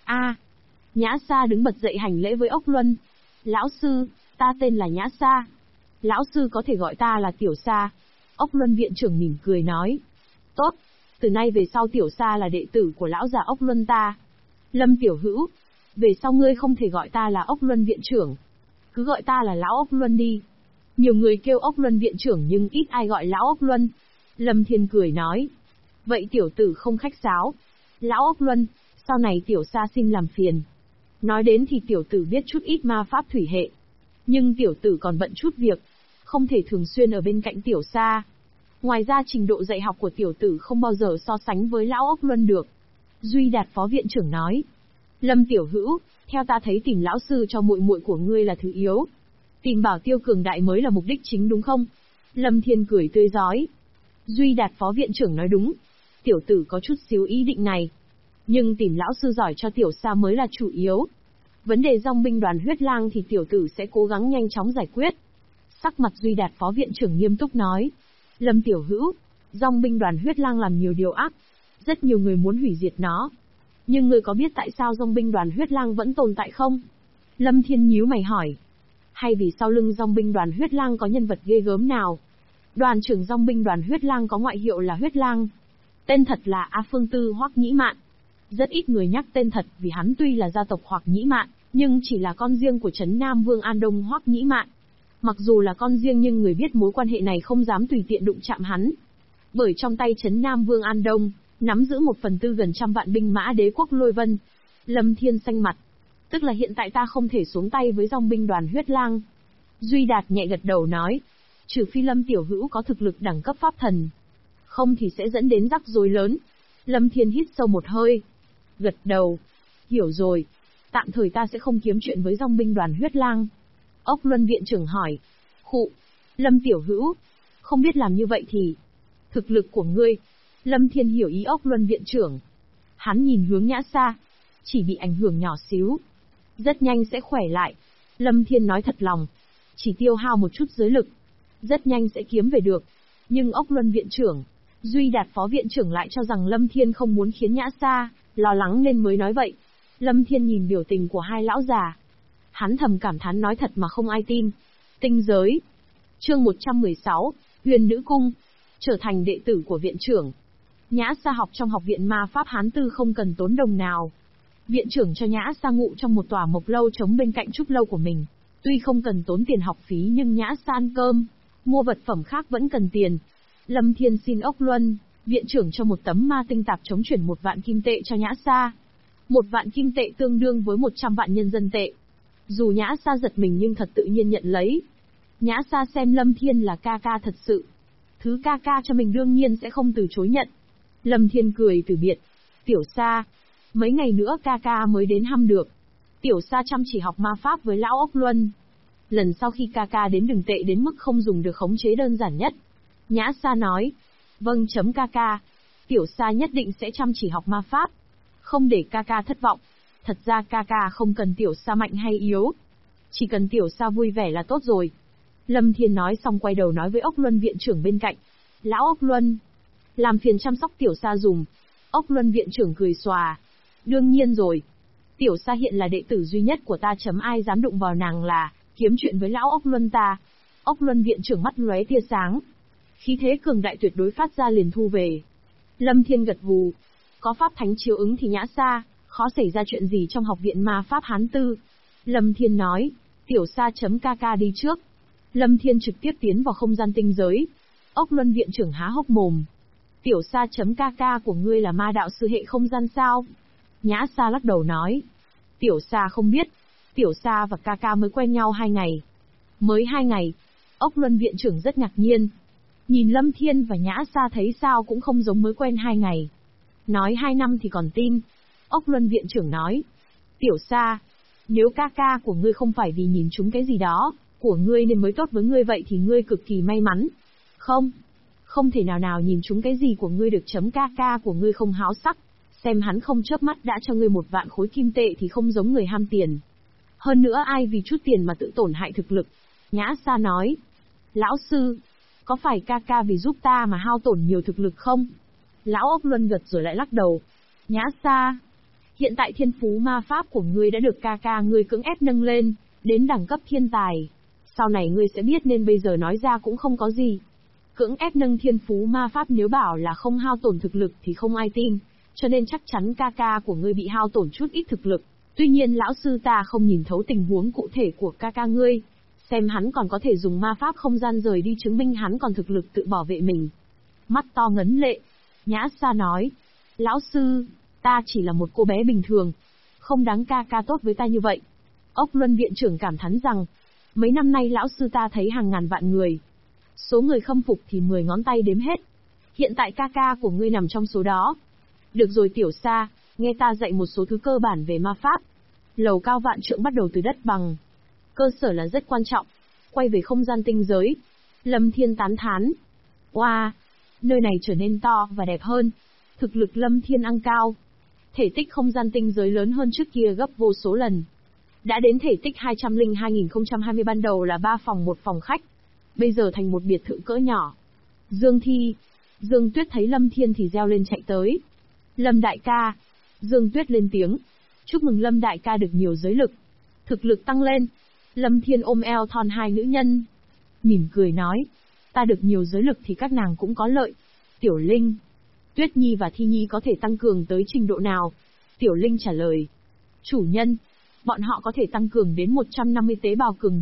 Nhã Sa đứng bật dậy hành lễ với Ốc Luân. Lão sư, ta tên là Nhã Sa. Lão sư có thể gọi ta là Tiểu Sa. Ốc Luân viện trưởng mỉm cười nói. Tốt, từ nay về sau Tiểu Sa là đệ tử của lão già Ốc Luân ta. Lâm tiểu hữu, về sau ngươi không thể gọi ta là Ốc Luân viện trưởng, cứ gọi ta là lão Ốc Luân đi. Nhiều người kêu Ốc Luân viện trưởng nhưng ít ai gọi lão Ốc Luân. Lâm Thiên cười nói. Vậy tiểu tử không khách sáo. Lão Ốc Luân, sau này Tiểu Sa xin làm phiền. Nói đến thì tiểu tử biết chút ít ma pháp thủy hệ, nhưng tiểu tử còn bận chút việc, không thể thường xuyên ở bên cạnh Tiểu Sa. Ngoài ra trình độ dạy học của tiểu tử không bao giờ so sánh với lão Ốc Luân được. Duy Đạt phó viện trưởng nói. Lâm tiểu hữu, theo ta thấy tìm lão sư cho muội muội của ngươi là thứ yếu. Tìm bảo tiêu cường đại mới là mục đích chính đúng không? Lâm Thiên cười tươi rói. Duy Đạt phó viện trưởng nói đúng. Tiểu tử có chút xíu ý định này. Nhưng tìm lão sư giỏi cho Tiểu Sa mới là chủ yếu. Vấn đề dòng binh đoàn huyết lang thì tiểu tử sẽ cố gắng nhanh chóng giải quyết. Sắc mặt Duy Đạt phó viện trưởng nghiêm túc nói. Lâm tiểu hữu, dòng binh đoàn huyết lang làm nhiều điều ác. Rất nhiều người muốn hủy diệt nó. Nhưng ngươi có biết tại sao dòng binh đoàn huyết lang vẫn tồn tại không? Lâm Thiên nhíu mày hỏi. Hay vì sau lưng dòng binh đoàn huyết lang có nhân vật ghê gớm nào? Đoàn trưởng dòng binh đoàn huyết lang có ngoại hiệu là huyết lang. Tên thật là A Phương Tư Hoắc Nhĩ Mạn. Rất ít người nhắc tên thật vì hắn tuy là gia tộc Hoắc Nhĩ Mạn, nhưng chỉ là con riêng của trấn Nam Vương An Đông Hoắc Nhĩ Mạn. Mặc dù là con riêng nhưng người biết mối quan hệ này không dám tùy tiện đụng chạm hắn. Bởi trong tay Trấn Nam Vương An Đông, nắm giữ 1/4 gần trăm vạn binh mã đế quốc Lôi Vân. Lâm Thiên xanh mặt. Tức là hiện tại ta không thể xuống tay với dòng binh đoàn huyết lang. Duy Đạt nhẹ gật đầu nói. Trừ phi Lâm tiểu hữu có thực lực đẳng cấp pháp thần. Không thì sẽ dẫn đến rắc rối lớn. Lâm Thiên hít sâu một hơi. Gật đầu. Hiểu rồi. Tạm thời ta sẽ không kiếm chuyện với dòng binh đoàn huyết lang. Ốc Luân viện trưởng hỏi. Khụ. Lâm tiểu hữu. Không biết làm như vậy thì. Thực lực của ngươi. Lâm Thiên hiểu ý Ốc Luân viện trưởng. Hắn nhìn hướng Nhã Sa. Chỉ bị ảnh hưởng nhỏ xíu. Rất nhanh sẽ khỏe lại. Lâm Thiên nói thật lòng. Chỉ tiêu hao một chút giới lực. Rất nhanh sẽ kiếm về được. Nhưng Ốc Luân viện trưởng, Duy Đạt phó viện trưởng lại cho rằng Lâm Thiên không muốn khiến Nhã Sa lo lắng nên mới nói vậy. Lâm Thiên nhìn biểu tình của hai lão già. Hắn thầm cảm thán nói thật mà không ai tin. Tinh giới. Chương 116, Huyền Nữ Cung. Trở thành đệ tử của viện trưởng. Nhã Sa học trong học viện ma pháp Hán Tư không cần tốn đồng nào. Viện trưởng cho Nhã Sa ngụ trong một tòa mộc lâu trống bên cạnh trúc lâu của mình. Tuy không cần tốn tiền học phí nhưng Nhã Sa ăn cơm, mua vật phẩm khác vẫn cần tiền. Lâm Thiên xin Ốc Luân, viện trưởng cho một tấm ma tinh tạp chống chuyển 1 vạn kim tệ cho Nhã Sa. 1 vạn kim tệ tương đương với 100 vạn nhân dân tệ. Dù Nhã Sa giật mình nhưng thật tự nhiên nhận lấy. Nhã Sa xem Lâm Thiên là ca ca thật sự. Thứ ca ca cho mình đương nhiên sẽ không từ chối nhận. Lâm Thiên cười từ biệt. Tiểu Sa, mấy ngày nữa ca ca mới đến thăm được. Tiểu Sa chăm chỉ học ma pháp với lão Ốc Luân. Lần sau khi ca ca đến đừng tệ đến mức không dùng được khống chế đơn giản nhất. Nhã Sa nói. Vâng chấm ca ca. Tiểu Sa nhất định sẽ chăm chỉ học ma pháp. Không để ca ca thất vọng. Thật ra ca ca không cần Tiểu Sa mạnh hay yếu. Chỉ cần Tiểu Sa vui vẻ là tốt rồi. Lâm Thiên nói xong quay đầu nói với Ốc Luân viện trưởng bên cạnh. Lão Ốc Luân, làm phiền chăm sóc Tiểu Sa dùm. Ốc Luân viện trưởng cười xòa. Đương nhiên rồi. Tiểu Sa hiện là đệ tử duy nhất của ta chấm ai dám đụng vào nàng là kiếm chuyện với lão Ốc Luân ta. Ốc Luân viện trưởng mắt lóe tia sáng. Khí thế cường đại tuyệt đối phát ra liền thu về. Lâm Thiên gật gù. Có pháp thánh chiếu ứng thì Nhã Sa, khó xảy ra chuyện gì trong học viện ma pháp Hán Tư. Lâm Thiên nói. Tiểu Sa chấm ca ca đi trước. Lâm Thiên trực tiếp tiến vào không gian tinh giới. Ốc Luân viện trưởng há hốc mồm. Tiểu Sa chấm ca ca của ngươi là ma đạo sư hệ không gian sao? Nhã Sa lắc đầu nói. Tiểu Sa không biết. Tiểu Sa và ca ca mới quen nhau 2 ngày. Mới 2 ngày. Ốc Luân viện trưởng rất ngạc nhiên. Nhìn Lâm Thiên và Nhã Sa thấy sao cũng không giống mới quen 2 ngày. Nói 2 năm thì còn tin. Ốc Luân viện trưởng nói. Tiểu Sa, nếu ca ca của ngươi không phải vì nhìn trúng cái gì đó của ngươi nên mới tốt với ngươi vậy thì ngươi cực kỳ may mắn. Không thể nào nhìn trúng cái gì của ngươi được chấm ca ca của ngươi không háo sắc. Xem hắn không chớp mắt đã cho ngươi 1 vạn khối kim tệ thì không giống người ham tiền. Hơn nữa ai vì chút tiền mà tự tổn hại thực lực. Nhã Sa nói. Lão sư, có phải ca ca vì giúp ta mà hao tổn nhiều thực lực không? Lão Ốc Luân gật rồi lại lắc đầu. Nhã Sa, hiện tại thiên phú ma pháp của ngươi đã được ca ca ngươi cưỡng ép nâng lên, đến đẳng cấp thiên tài. Sau này ngươi sẽ biết nên bây giờ nói ra cũng không có gì. Cưỡng ép nâng thiên phú ma pháp nếu bảo là không hao tổn thực lực thì không ai tin, cho nên chắc chắn ca ca của ngươi bị hao tổn chút ít thực lực. Tuy nhiên lão sư ta không nhìn thấu tình huống cụ thể của ca ca ngươi, xem hắn còn có thể dùng ma pháp không gian rời đi chứng minh hắn còn thực lực tự bảo vệ mình. Mắt to ngấn lệ, Nhã Sa nói, lão sư, ta chỉ là một cô bé bình thường, không đáng ca ca tốt với ta như vậy. Ốc Luân viện trưởng cảm thán rằng, mấy năm nay lão sư ta thấy hàng ngàn vạn người. Số người khâm phục thì 10 ngón tay đếm hết. Hiện tại ca ca của ngươi nằm trong số đó. Được rồi Tiểu Sa, nghe ta dạy một số thứ cơ bản về ma pháp. Lầu cao vạn trượng bắt đầu từ đất bằng. Cơ sở là rất quan trọng. Quay về không gian tinh giới. Lâm Thiên tán thán. Wow, nơi này trở nên to và đẹp hơn. Thực lực Lâm Thiên tăng cao. Thể tích không gian tinh giới lớn hơn trước kia gấp vô số lần. Đã đến thể tích 202.020 ban đầu là 3 phòng 1 phòng khách. Bây giờ thành một biệt thự cỡ nhỏ. Dương Thi, Dương Tuyết thấy Lâm Thiên thì reo lên chạy tới. Lâm đại ca. Dương Tuyết lên tiếng. Chúc mừng Lâm đại ca được nhiều giới lực. Thực lực tăng lên. Lâm Thiên ôm eo thon hai nữ nhân. Mỉm cười nói. Ta được nhiều giới lực thì các nàng cũng có lợi. Tiểu Linh. Tuyết Nhi và Thi Nhi có thể tăng cường tới trình độ nào? Tiểu Linh trả lời. Chủ nhân. Bọn họ có thể tăng cường đến 150 tế bào cường độ,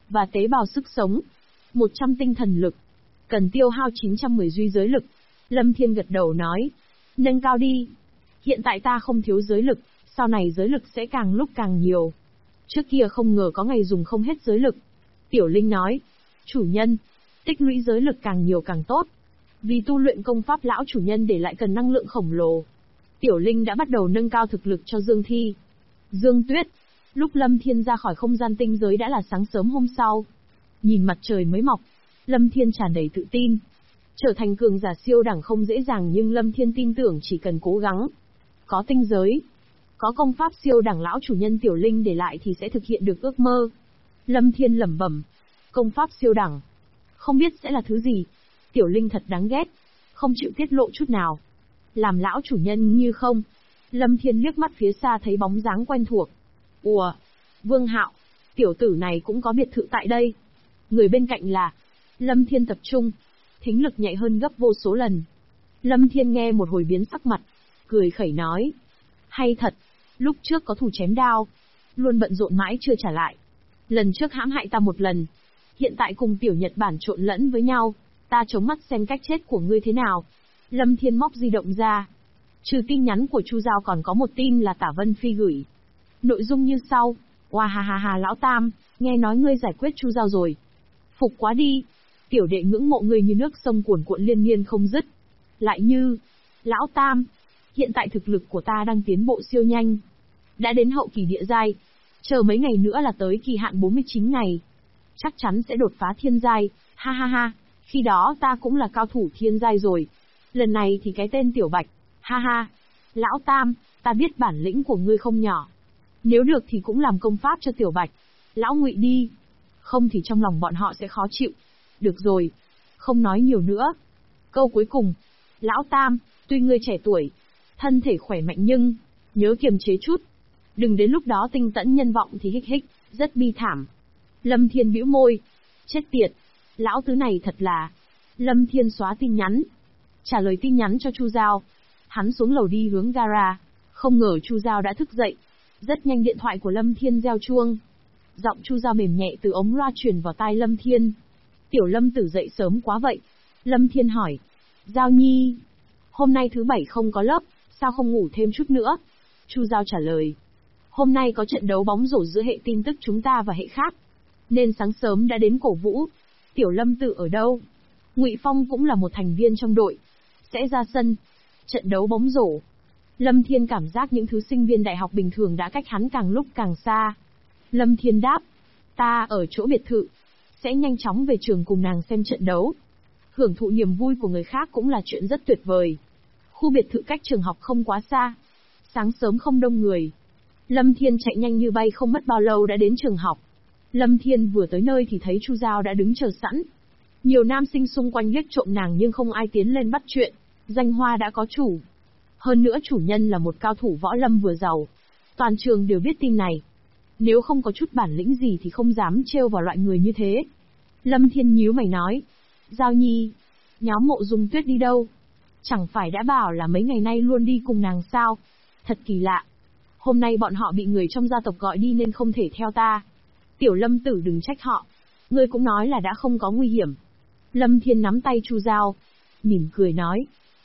và tế bào sức sống. 100 tinh thần lực. Cần tiêu hao 910 duy giới lực. Lâm Thiên gật đầu nói. Nâng cao đi. Hiện tại ta không thiếu giới lực, sau này giới lực sẽ càng lúc càng nhiều. Trước kia không ngờ có ngày dùng không hết giới lực. Tiểu Linh nói. Chủ nhân, tích lũy giới lực càng nhiều càng tốt. Vì tu luyện công pháp lão chủ nhân để lại cần năng lượng khổng lồ. Tiểu Linh đã bắt đầu nâng cao thực lực cho Dương Thi. Dương Tuyết. Lúc Lâm Thiên ra khỏi không gian tinh giới đã là sáng sớm hôm sau. Nhìn mặt trời mới mọc, Lâm Thiên tràn đầy tự tin. Trở thành cường giả siêu đẳng không dễ dàng nhưng Lâm Thiên tin tưởng chỉ cần cố gắng. Có tinh giới, có công pháp siêu đẳng lão chủ nhân Tiểu Linh để lại thì sẽ thực hiện được ước mơ. Lâm Thiên lẩm bẩm. Công pháp siêu đẳng. Không biết sẽ là thứ gì. Tiểu Linh thật đáng ghét. Không chịu tiết lộ chút nào. Làm lão chủ nhân như không. Lâm Thiên liếc mắt phía xa thấy bóng dáng quen thuộc. Ủa, Vương Hạo, tiểu tử này cũng có biệt thự tại đây. Người bên cạnh là Lâm Thiên tập trung, thính lực nhạy hơn gấp vô số lần. Lâm Thiên nghe một hồi biến sắc mặt, cười khẩy nói. Hay thật, lúc trước có thù chém đao, luôn bận rộn mãi chưa trả lại. Lần trước hãm hại ta một lần, hiện tại cùng tiểu Nhật Bản trộn lẫn với nhau, ta chống mắt xem cách chết của ngươi thế nào. Lâm Thiên móc di động ra. Trừ tin nhắn của Chu Giao còn có một tin là Tả Vân Phi gửi. Nội dung như sau. Oa ha ha ha lão Tam, nghe nói ngươi giải quyết Chu Giao rồi. Phục quá đi. Tiểu đệ ngưỡng mộ ngươi như nước sông cuồn cuộn liên miên không dứt. Lại như, lão Tam, hiện tại thực lực của ta đang tiến bộ siêu nhanh. Đã đến hậu kỳ địa giai. Chờ mấy ngày nữa là tới kỳ hạn 49 ngày. Chắc chắn sẽ đột phá thiên giai. Ha ha ha, khi đó ta cũng là cao thủ thiên giai rồi. Lần này thì cái tên Tiểu Bạch. Ha ha, lão Tam, ta biết bản lĩnh của ngươi không nhỏ. Nếu được thì cũng làm công pháp cho Tiểu Bạch. Lão Ngụy đi. Không thì trong lòng bọn họ sẽ khó chịu. Được rồi, không nói nhiều nữa. Câu cuối cùng. Lão Tam, tuy ngươi trẻ tuổi, thân thể khỏe mạnh nhưng, nhớ kiềm chế chút. Đừng đến lúc đó tinh tẫn nhân vọng thì hích hích, rất bi thảm. Lâm Thiên bĩu môi. Chết tiệt. Lão tứ này thật là. Lâm Thiên xóa tin nhắn. Trả lời tin nhắn cho Chu Giao. Hắn xuống lầu đi hướng gara. Không ngờ Chu Giao đã thức dậy. Rất nhanh điện thoại của Lâm Thiên reo chuông. Giọng Chu Giao mềm nhẹ từ ống loa truyền vào tai Lâm Thiên. Tiểu Lâm Tử dậy sớm quá vậy. Lâm Thiên hỏi. Giao Nhi, hôm nay thứ bảy không có lớp, sao không ngủ thêm chút nữa? Chu Giao trả lời. Hôm nay có trận đấu bóng rổ giữa hệ tin tức chúng ta và hệ khác, nên sáng sớm đã đến cổ vũ. Tiểu Lâm Tử ở đâu? Ngụy Phong cũng là một thành viên trong đội, sẽ ra sân. Trận đấu bóng rổ. Lâm Thiên cảm giác những thứ sinh viên đại học bình thường đã cách hắn càng lúc càng xa. Lâm Thiên đáp. Ta ở chỗ biệt thự, sẽ nhanh chóng về trường cùng nàng xem trận đấu. Hưởng thụ niềm vui của người khác cũng là chuyện rất tuyệt vời. Khu biệt thự cách trường học không quá xa. Sáng sớm không đông người. Lâm Thiên chạy nhanh như bay không mất bao lâu đã đến trường học. Lâm Thiên vừa tới nơi thì thấy Chu Giao đã đứng chờ sẵn. Nhiều nam sinh xung quanh liếc trộm nàng nhưng không ai tiến lên bắt chuyện. Danh hoa đã có chủ. Hơn nữa chủ nhân là một cao thủ võ lâm vừa giàu. Toàn trường đều biết tin này. Nếu không có chút bản lĩnh gì thì không dám trêu vào loại người như thế. Lâm Thiên nhíu mày nói. Giao Nhi, nhóm Mộ Dung Tuyết đi đâu? Chẳng phải đã bảo là mấy ngày nay luôn đi cùng nàng sao? Thật kỳ lạ. Hôm nay bọn họ bị người trong gia tộc gọi đi nên không thể theo ta. Tiểu Lâm Tử đừng trách họ. Ngươi cũng nói là đã không có nguy hiểm. Lâm Thiên nắm tay Chu Giao, mỉm cười nói.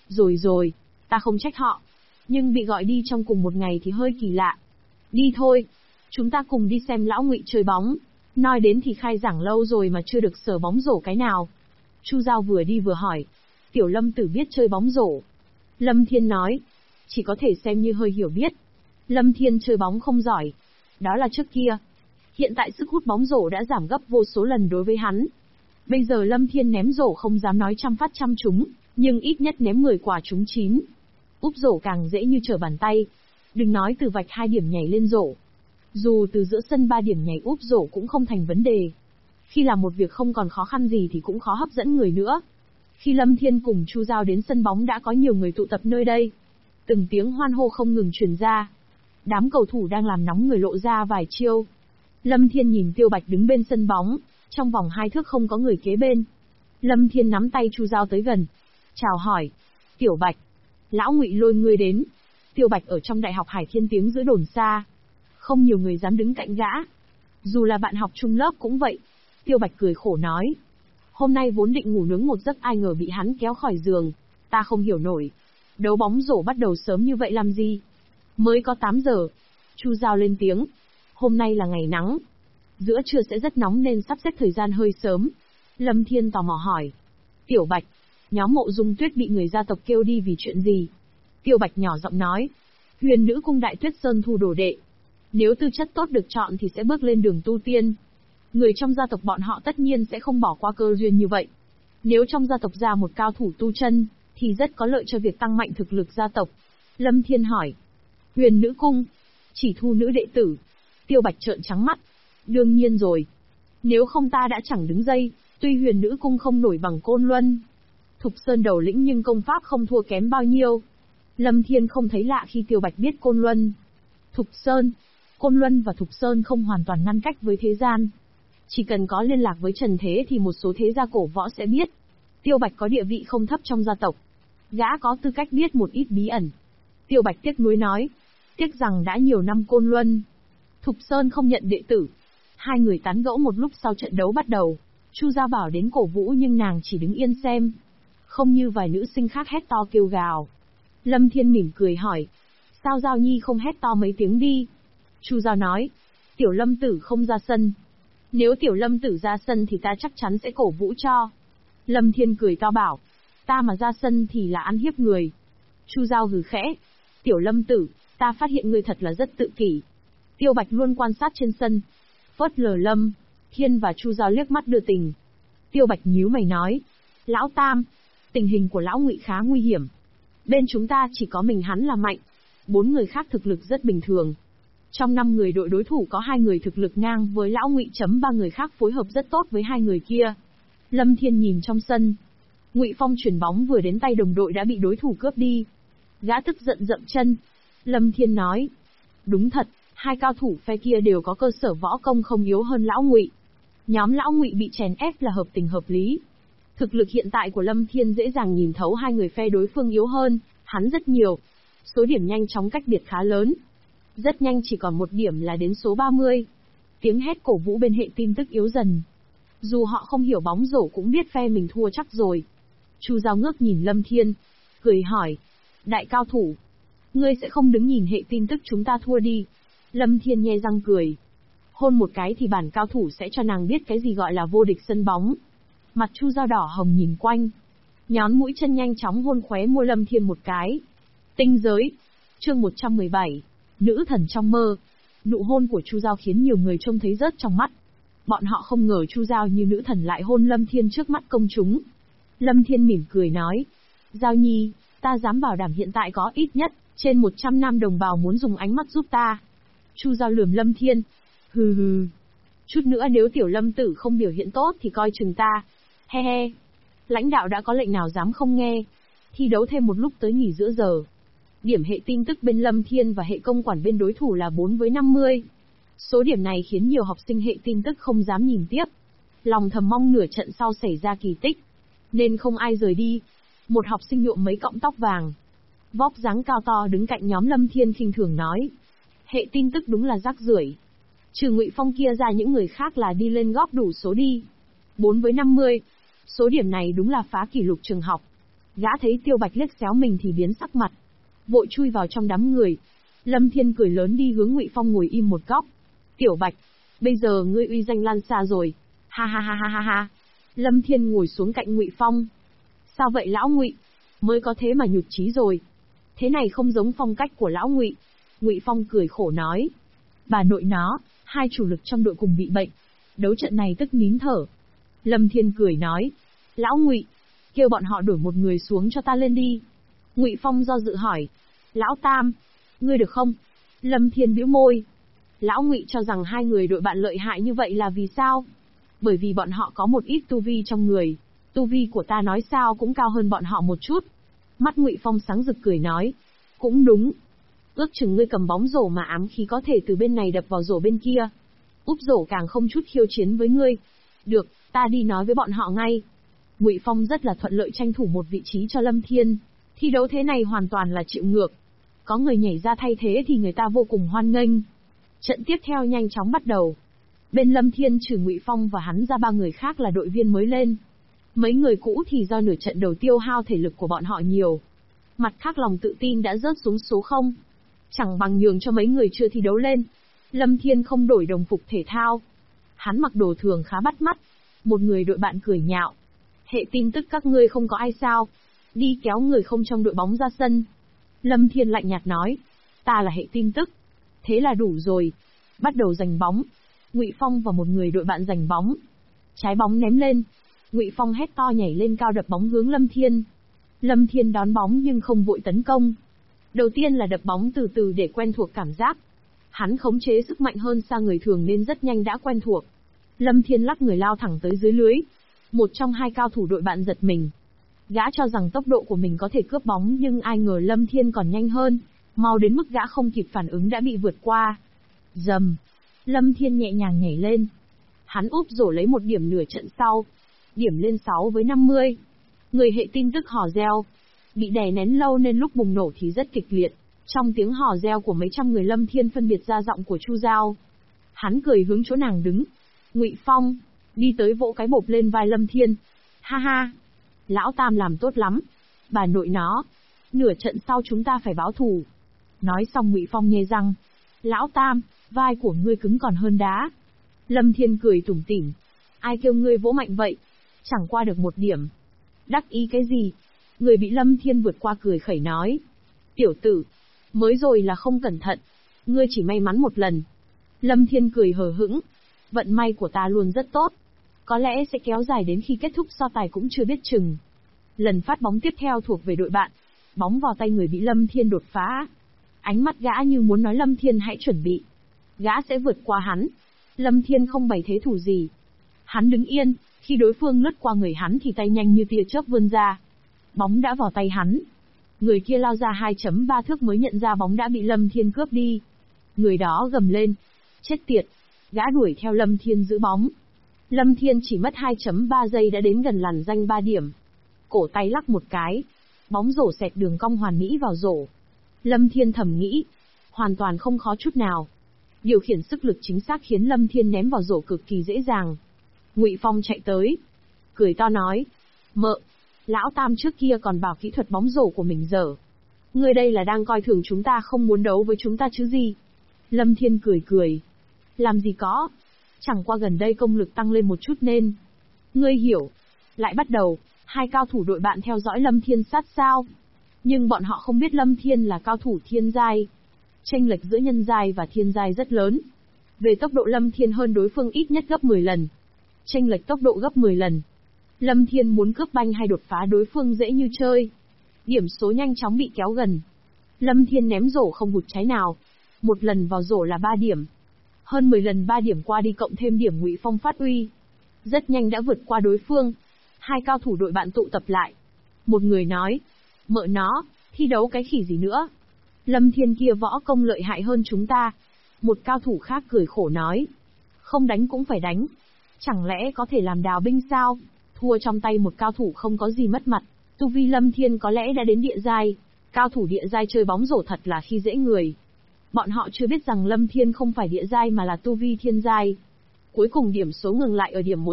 Rồi, ta không trách họ. Nhưng bị gọi đi trong cùng một ngày thì hơi kỳ lạ. Đi thôi. Chúng ta cùng đi xem lão Ngụy chơi bóng. Nói đến thì khai giảng lâu rồi mà chưa được sờ bóng rổ cái nào. Chu Giao vừa đi vừa hỏi. Tiểu Lâm Tử biết chơi bóng rổ. Lâm Thiên nói. Chỉ có thể xem như hơi hiểu biết. Lâm Thiên chơi bóng không giỏi. Đó là trước kia. Hiện tại sức hút bóng rổ đã giảm gấp vô số lần đối với hắn. Bây giờ Lâm Thiên ném rổ không dám nói trăm phát trăm trúng, nhưng ít nhất ném 10 quả trúng 9. Úp rổ càng dễ như trở bàn tay. Đừng nói từ vạch 2 điểm nhảy lên rổ. Dù từ giữa sân 3 điểm nhảy úp rổ cũng không thành vấn đề. Khi làm một việc không còn khó khăn gì thì cũng khó hấp dẫn người nữa. Khi Lâm Thiên cùng Chu Giao đến sân bóng đã có nhiều người tụ tập nơi đây. Từng tiếng hoan hô không ngừng truyền ra. Đám cầu thủ đang làm nóng người lộ ra vài chiêu. Lâm Thiên nhìn Tiêu Bạch đứng bên sân bóng, trong vòng 2 thước không có người kế bên. Lâm Thiên nắm tay Chu Giao tới gần. Chào hỏi. Tiểu Bạch. Lão Ngụy lôi ngươi đến. Tiêu Bạch ở trong Đại học Hải Thiên tiếng giữa đồn xa. Không nhiều người dám đứng cạnh gã. Dù là bạn học chung lớp cũng vậy. Tiêu Bạch cười khổ nói. Hôm nay vốn định ngủ nướng một giấc ai ngờ bị hắn kéo khỏi giường, ta không hiểu nổi. Đấu bóng rổ bắt đầu sớm như vậy làm gì? Mới có 8 giờ. Chu Giao lên tiếng. Hôm nay là ngày nắng. Giữa trưa sẽ rất nóng nên sắp xếp thời gian hơi sớm. Lâm Thiên tò mò hỏi. Tiểu Bạch, nhóm Mộ Dung Tuyết bị người gia tộc kêu đi vì chuyện gì? Tiêu Bạch nhỏ giọng nói. Huyền nữ cung Đại Tuyết Sơn thu đồ đệ. Nếu tư chất tốt được chọn thì sẽ bước lên đường tu tiên. Người trong gia tộc bọn họ tất nhiên sẽ không bỏ qua cơ duyên như vậy. Nếu trong gia tộc ra một cao thủ tu chân, thì rất có lợi cho việc tăng mạnh thực lực gia tộc. Lâm Thiên hỏi. Huyền nữ cung, chỉ thu nữ đệ tử. Tiêu Bạch trợn trắng mắt. Đương nhiên rồi. Nếu không ta đã chẳng đứng dây, tuy huyền nữ cung không nổi bằng Côn Luân. Thục Sơn đầu lĩnh nhưng công pháp không thua kém bao nhiêu. Lâm Thiên không thấy lạ khi Tiêu Bạch biết Côn Luân. Thục Sơn, Côn Luân và Thục Sơn không hoàn toàn ngăn cách với thế gian. Chỉ cần có liên lạc với Trần Thế thì một số thế gia cổ võ sẽ biết. Tiêu Bạch có địa vị không thấp trong gia tộc. Gã có tư cách biết một ít bí ẩn. Tiêu Bạch tiếc nuối nói. Tiếc rằng đã nhiều năm Côn Luân, Thục Sơn không nhận đệ tử. Hai người tán gẫu một lúc sau trận đấu bắt đầu. Chu Gia Bảo đến cổ vũ nhưng nàng chỉ đứng yên xem. Không như vài nữ sinh khác hét to kêu gào. Lâm Thiên mỉm cười hỏi. Sao Giao Nhi không hét to mấy tiếng đi? Chu Giao nói. Tiểu Lâm Tử không ra sân. Nếu Tiểu Lâm Tử ra sân thì ta chắc chắn sẽ cổ vũ cho. Lâm Thiên cười to bảo. Ta mà ra sân thì là ăn hiếp người. Chu Giao hừ khẽ. Tiểu Lâm Tử, ta phát hiện ngươi thật là rất tự kỷ. Tiêu Bạch luôn quan sát trên sân. Phớt lờ Lâm Thiên và Chu Giao liếc mắt đưa tình. Tiêu Bạch nhíu mày nói. Lão Tam, tình hình của Lão Ngụy khá nguy hiểm. Bên chúng ta chỉ có mình hắn là mạnh. 4 người khác thực lực rất bình thường. Trong 5 người đội đối thủ có 2 người thực lực ngang với Lão Ngụy, 3 người khác phối hợp rất tốt với 2 người kia. Lâm Thiên nhìn trong sân. Ngụy Phong chuyển bóng vừa đến tay đồng đội đã bị đối thủ cướp đi. Gã tức giận dậm chân. Lâm Thiên nói. Đúng thật, hai cao thủ phe kia đều có cơ sở võ công không yếu hơn Lão Ngụy. Nhóm Lão Ngụy bị chèn ép là hợp tình hợp lý. Thực lực hiện tại của Lâm Thiên dễ dàng nhìn thấu hai người phe đối phương yếu hơn hắn rất nhiều. Số điểm nhanh chóng cách biệt khá lớn. Rất nhanh chỉ còn một điểm là đến số 30. Tiếng hét cổ vũ bên hệ tin tức yếu dần. Dù họ không hiểu bóng rổ cũng biết phe mình thua chắc rồi. Chu Giao ngước nhìn Lâm Thiên, cười hỏi. Đại cao thủ, ngươi sẽ không đứng nhìn hệ tin tức chúng ta thua đi. Lâm Thiên nhe răng cười. Hôn một cái thì bản cao thủ sẽ cho nàng biết cái gì gọi là vô địch sân bóng. Mặt Chu Giao đỏ hồng nhìn quanh. Nhón mũi chân nhanh chóng hôn khóe môi Lâm Thiên một cái. Tinh giới. Chương 117. Nữ thần trong mơ. Nụ hôn của Chu Giao khiến nhiều người trông thấy rớt trong mắt. Bọn họ không ngờ Chu Giao như nữ thần lại hôn Lâm Thiên trước mắt công chúng. Lâm Thiên mỉm cười nói. Giao Nhi, ta dám bảo đảm hiện tại có ít nhất trên 100 nam đồng bào muốn dùng ánh mắt giúp ta. Chu Giao lườm Lâm Thiên. Hừ hừ. Chút nữa nếu Tiểu Lâm Tử không biểu hiện tốt thì coi chừng ta. He he. Lãnh đạo đã có lệnh nào dám không nghe. Thi đấu thêm một lúc tới nghỉ giữa giờ. Điểm hệ tin tức bên Lâm Thiên và hệ công quản bên đối thủ là 4/50. Số điểm này khiến nhiều học sinh hệ tin tức không dám nhìn tiếp. Lòng thầm mong nửa trận sau xảy ra kỳ tích. Nên không ai rời đi. Một học sinh nhuộm mấy cọng tóc vàng, vóc dáng cao to đứng cạnh nhóm Lâm Thiên khinh thường nói. Hệ tin tức đúng là rác rưởi. Trừ Ngụy Phong kia ra những người khác là đi lên góp đủ số đi. 4/50. Số điểm này đúng là phá kỷ lục trường học. Gã thấy Tiêu Bạch liếc xéo mình thì biến sắc mặt. Vội chui vào trong đám người. Lâm Thiên cười lớn đi hướng Ngụy Phong ngồi im một góc. Tiểu Bạch, bây giờ ngươi uy danh lan xa rồi. Ha ha ha ha ha ha. Lâm Thiên ngồi xuống cạnh Ngụy Phong. Sao vậy Lão Ngụy? Mới có thế mà nhụt chí rồi. Thế này không giống phong cách của Lão Ngụy. Ngụy Phong cười khổ nói. Bà nội nó, hai chủ lực trong đội cùng bị bệnh. Đấu trận này tức nín thở. Lâm Thiên cười nói. Lão Ngụy, kêu bọn họ đổi một người xuống cho ta lên đi. Ngụy Phong do dự hỏi. Lão Tam, ngươi được không? Lâm Thiên bĩu môi. Lão Ngụy cho rằng hai người đội bạn lợi hại như vậy là vì sao? Bởi vì bọn họ có một ít tu vi trong người. Tu vi của ta nói sao cũng cao hơn bọn họ một chút. Mắt Ngụy Phong sáng rực cười nói. Cũng đúng. Ước chừng ngươi cầm bóng rổ mà ám khí có thể từ bên này đập vào rổ bên kia. Úp rổ càng không chút khiêu chiến với ngươi. Được, ta đi nói với bọn họ ngay. Ngụy Phong rất là thuận lợi tranh thủ một vị trí cho Lâm Thiên. Thi đấu thế này hoàn toàn là chịu ngược. Có người nhảy ra thay thế thì người ta vô cùng hoan nghênh. Trận tiếp theo nhanh chóng bắt đầu. Bên Lâm Thiên trừ Ngụy Phong và hắn ra 3 người khác là đội viên mới lên. Mấy người cũ thì do nửa trận đầu tiêu hao thể lực của bọn họ nhiều. Mặt khác lòng tự tin đã rớt xuống số 0. Chẳng bằng nhường cho mấy người chưa thi đấu lên. Lâm Thiên không đổi đồng phục thể thao. Hắn mặc đồ thường khá bắt mắt. Một người đội bạn cười nhạo. Hệ tin tức các ngươi không có ai sao? Đi kéo người không trong đội bóng ra sân. Lâm Thiên lạnh nhạt nói. Ta là hệ tin tức. Thế là đủ rồi. Bắt đầu giành bóng. Ngụy Phong và một người đội bạn giành bóng. Trái bóng ném lên. Ngụy Phong hét to nhảy lên cao đập bóng hướng Lâm Thiên. Lâm Thiên đón bóng nhưng không vội tấn công. Đầu tiên là đập bóng từ từ để quen thuộc cảm giác. Hắn khống chế sức mạnh hơn xa người thường nên rất nhanh đã quen thuộc. Lâm Thiên lắc người lao thẳng tới dưới lưới. Một trong 2 cao thủ đội bạn giật mình. Gã cho rằng tốc độ của mình có thể cướp bóng nhưng ai ngờ Lâm Thiên còn nhanh hơn. Mau đến mức gã không kịp phản ứng đã bị vượt qua. Rầm. Lâm Thiên nhẹ nhàng nhảy lên. Hắn úp rổ lấy một điểm nửa trận sau. Điểm lên 6/50. Người hệ tin tức hò reo. Bị đè nén lâu nên lúc bùng nổ thì rất kịch liệt. Trong tiếng hò reo của mấy trăm người Lâm Thiên phân biệt ra giọng của Chu Giao. Hắn cười hướng chỗ nàng đứng. Ngụy Phong đi tới vỗ cái bộp lên vai Lâm Thiên. Ha ha. Lão Tam làm tốt lắm. Bà nội nó. Nửa trận sau chúng ta phải báo thù. Nói xong Ngụy Phong nhếch răng. Lão Tam, vai của ngươi cứng còn hơn đá. Lâm Thiên cười tủm tỉm. Ai kêu ngươi vỗ mạnh vậy? Chẳng qua được 1 điểm. Đắc ý cái gì? Người bị Lâm Thiên vượt qua cười khẩy nói. Tiểu tử, mới rồi là không cẩn thận. Ngươi chỉ may mắn 1 lần. Lâm Thiên cười hờ hững. Vận may của ta luôn rất tốt. Có lẽ sẽ kéo dài đến khi kết thúc so tài cũng chưa biết chừng. Lần phát bóng tiếp theo thuộc về đội bạn. Bóng vào tay người bị Lâm Thiên đột phá. Ánh mắt gã như muốn nói Lâm Thiên hãy chuẩn bị. Gã sẽ vượt qua hắn. Lâm Thiên không bày thế thủ gì. Hắn đứng yên, khi đối phương lướt qua người hắn thì tay nhanh như tia chớp vươn ra. Bóng đã vào tay hắn. Người kia lao ra 2.3 thước mới nhận ra bóng đã bị Lâm Thiên cướp đi. Người đó gầm lên. Chết tiệt. Gã đuổi theo Lâm Thiên giữ bóng. Lâm Thiên chỉ mất 2.3 giây đã đến gần lằn ranh 3 điểm. Cổ tay lắc một cái. Bóng rổ xẹt đường cong hoàn mỹ vào rổ. Lâm Thiên thầm nghĩ. Hoàn toàn không khó chút nào. Điều khiển sức lực chính xác khiến Lâm Thiên ném vào rổ cực kỳ dễ dàng. Ngụy Phong chạy tới. Cười to nói. Mợ. Lão Tam trước kia còn bảo kỹ thuật bóng rổ của mình dở. Ngươi đây là đang coi thường chúng ta không muốn đấu với chúng ta chứ gì. Lâm Thiên cười cười. Làm gì có. Chẳng qua gần đây công lực tăng lên một chút nên. Ngươi hiểu. Lại bắt đầu, 2 cao thủ đội bạn theo dõi Lâm Thiên sát sao. Nhưng bọn họ không biết Lâm Thiên là cao thủ thiên giai. Chênh lệch giữa nhân giai và thiên giai rất lớn. Về tốc độ Lâm Thiên hơn đối phương ít nhất gấp 10 lần. Chênh lệch tốc độ gấp 10 lần. Lâm Thiên muốn cướp banh hay đột phá đối phương dễ như chơi. Điểm số nhanh chóng bị kéo gần. Lâm Thiên ném rổ không hụt trái nào. 1 lần vào rổ là 3 điểm. Hơn 10 lần 3 điểm qua đi cộng thêm điểm Ngụy Phong phát uy. Rất nhanh đã vượt qua đối phương. 2 cao thủ đội bạn tụ tập lại. Một người nói. Mợ nó, thi đấu cái khỉ gì nữa. Lâm Thiên kia võ công lợi hại hơn chúng ta. Một cao thủ khác cười khổ nói. Không đánh cũng phải đánh. Chẳng lẽ có thể làm đào binh sao? Thua trong tay một cao thủ không có gì mất mặt. Tu vi Lâm Thiên có lẽ đã đến địa giai. Cao thủ địa giai chơi bóng rổ thật là khi dễ người. Bọn họ chưa biết rằng Lâm Thiên không phải địa giai mà là tu vi thiên giai. Cuối cùng điểm số ngừng lại ở điểm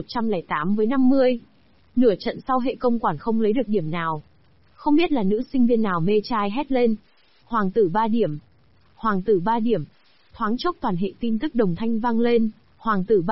108/50. Nửa trận sau hệ công quản không lấy được điểm nào. Không biết là nữ sinh viên nào mê trai hét lên. Hoàng tử 3 điểm. Hoàng tử 3 điểm. Thoáng chốc toàn hệ tin tức đồng thanh vang lên. Hoàng tử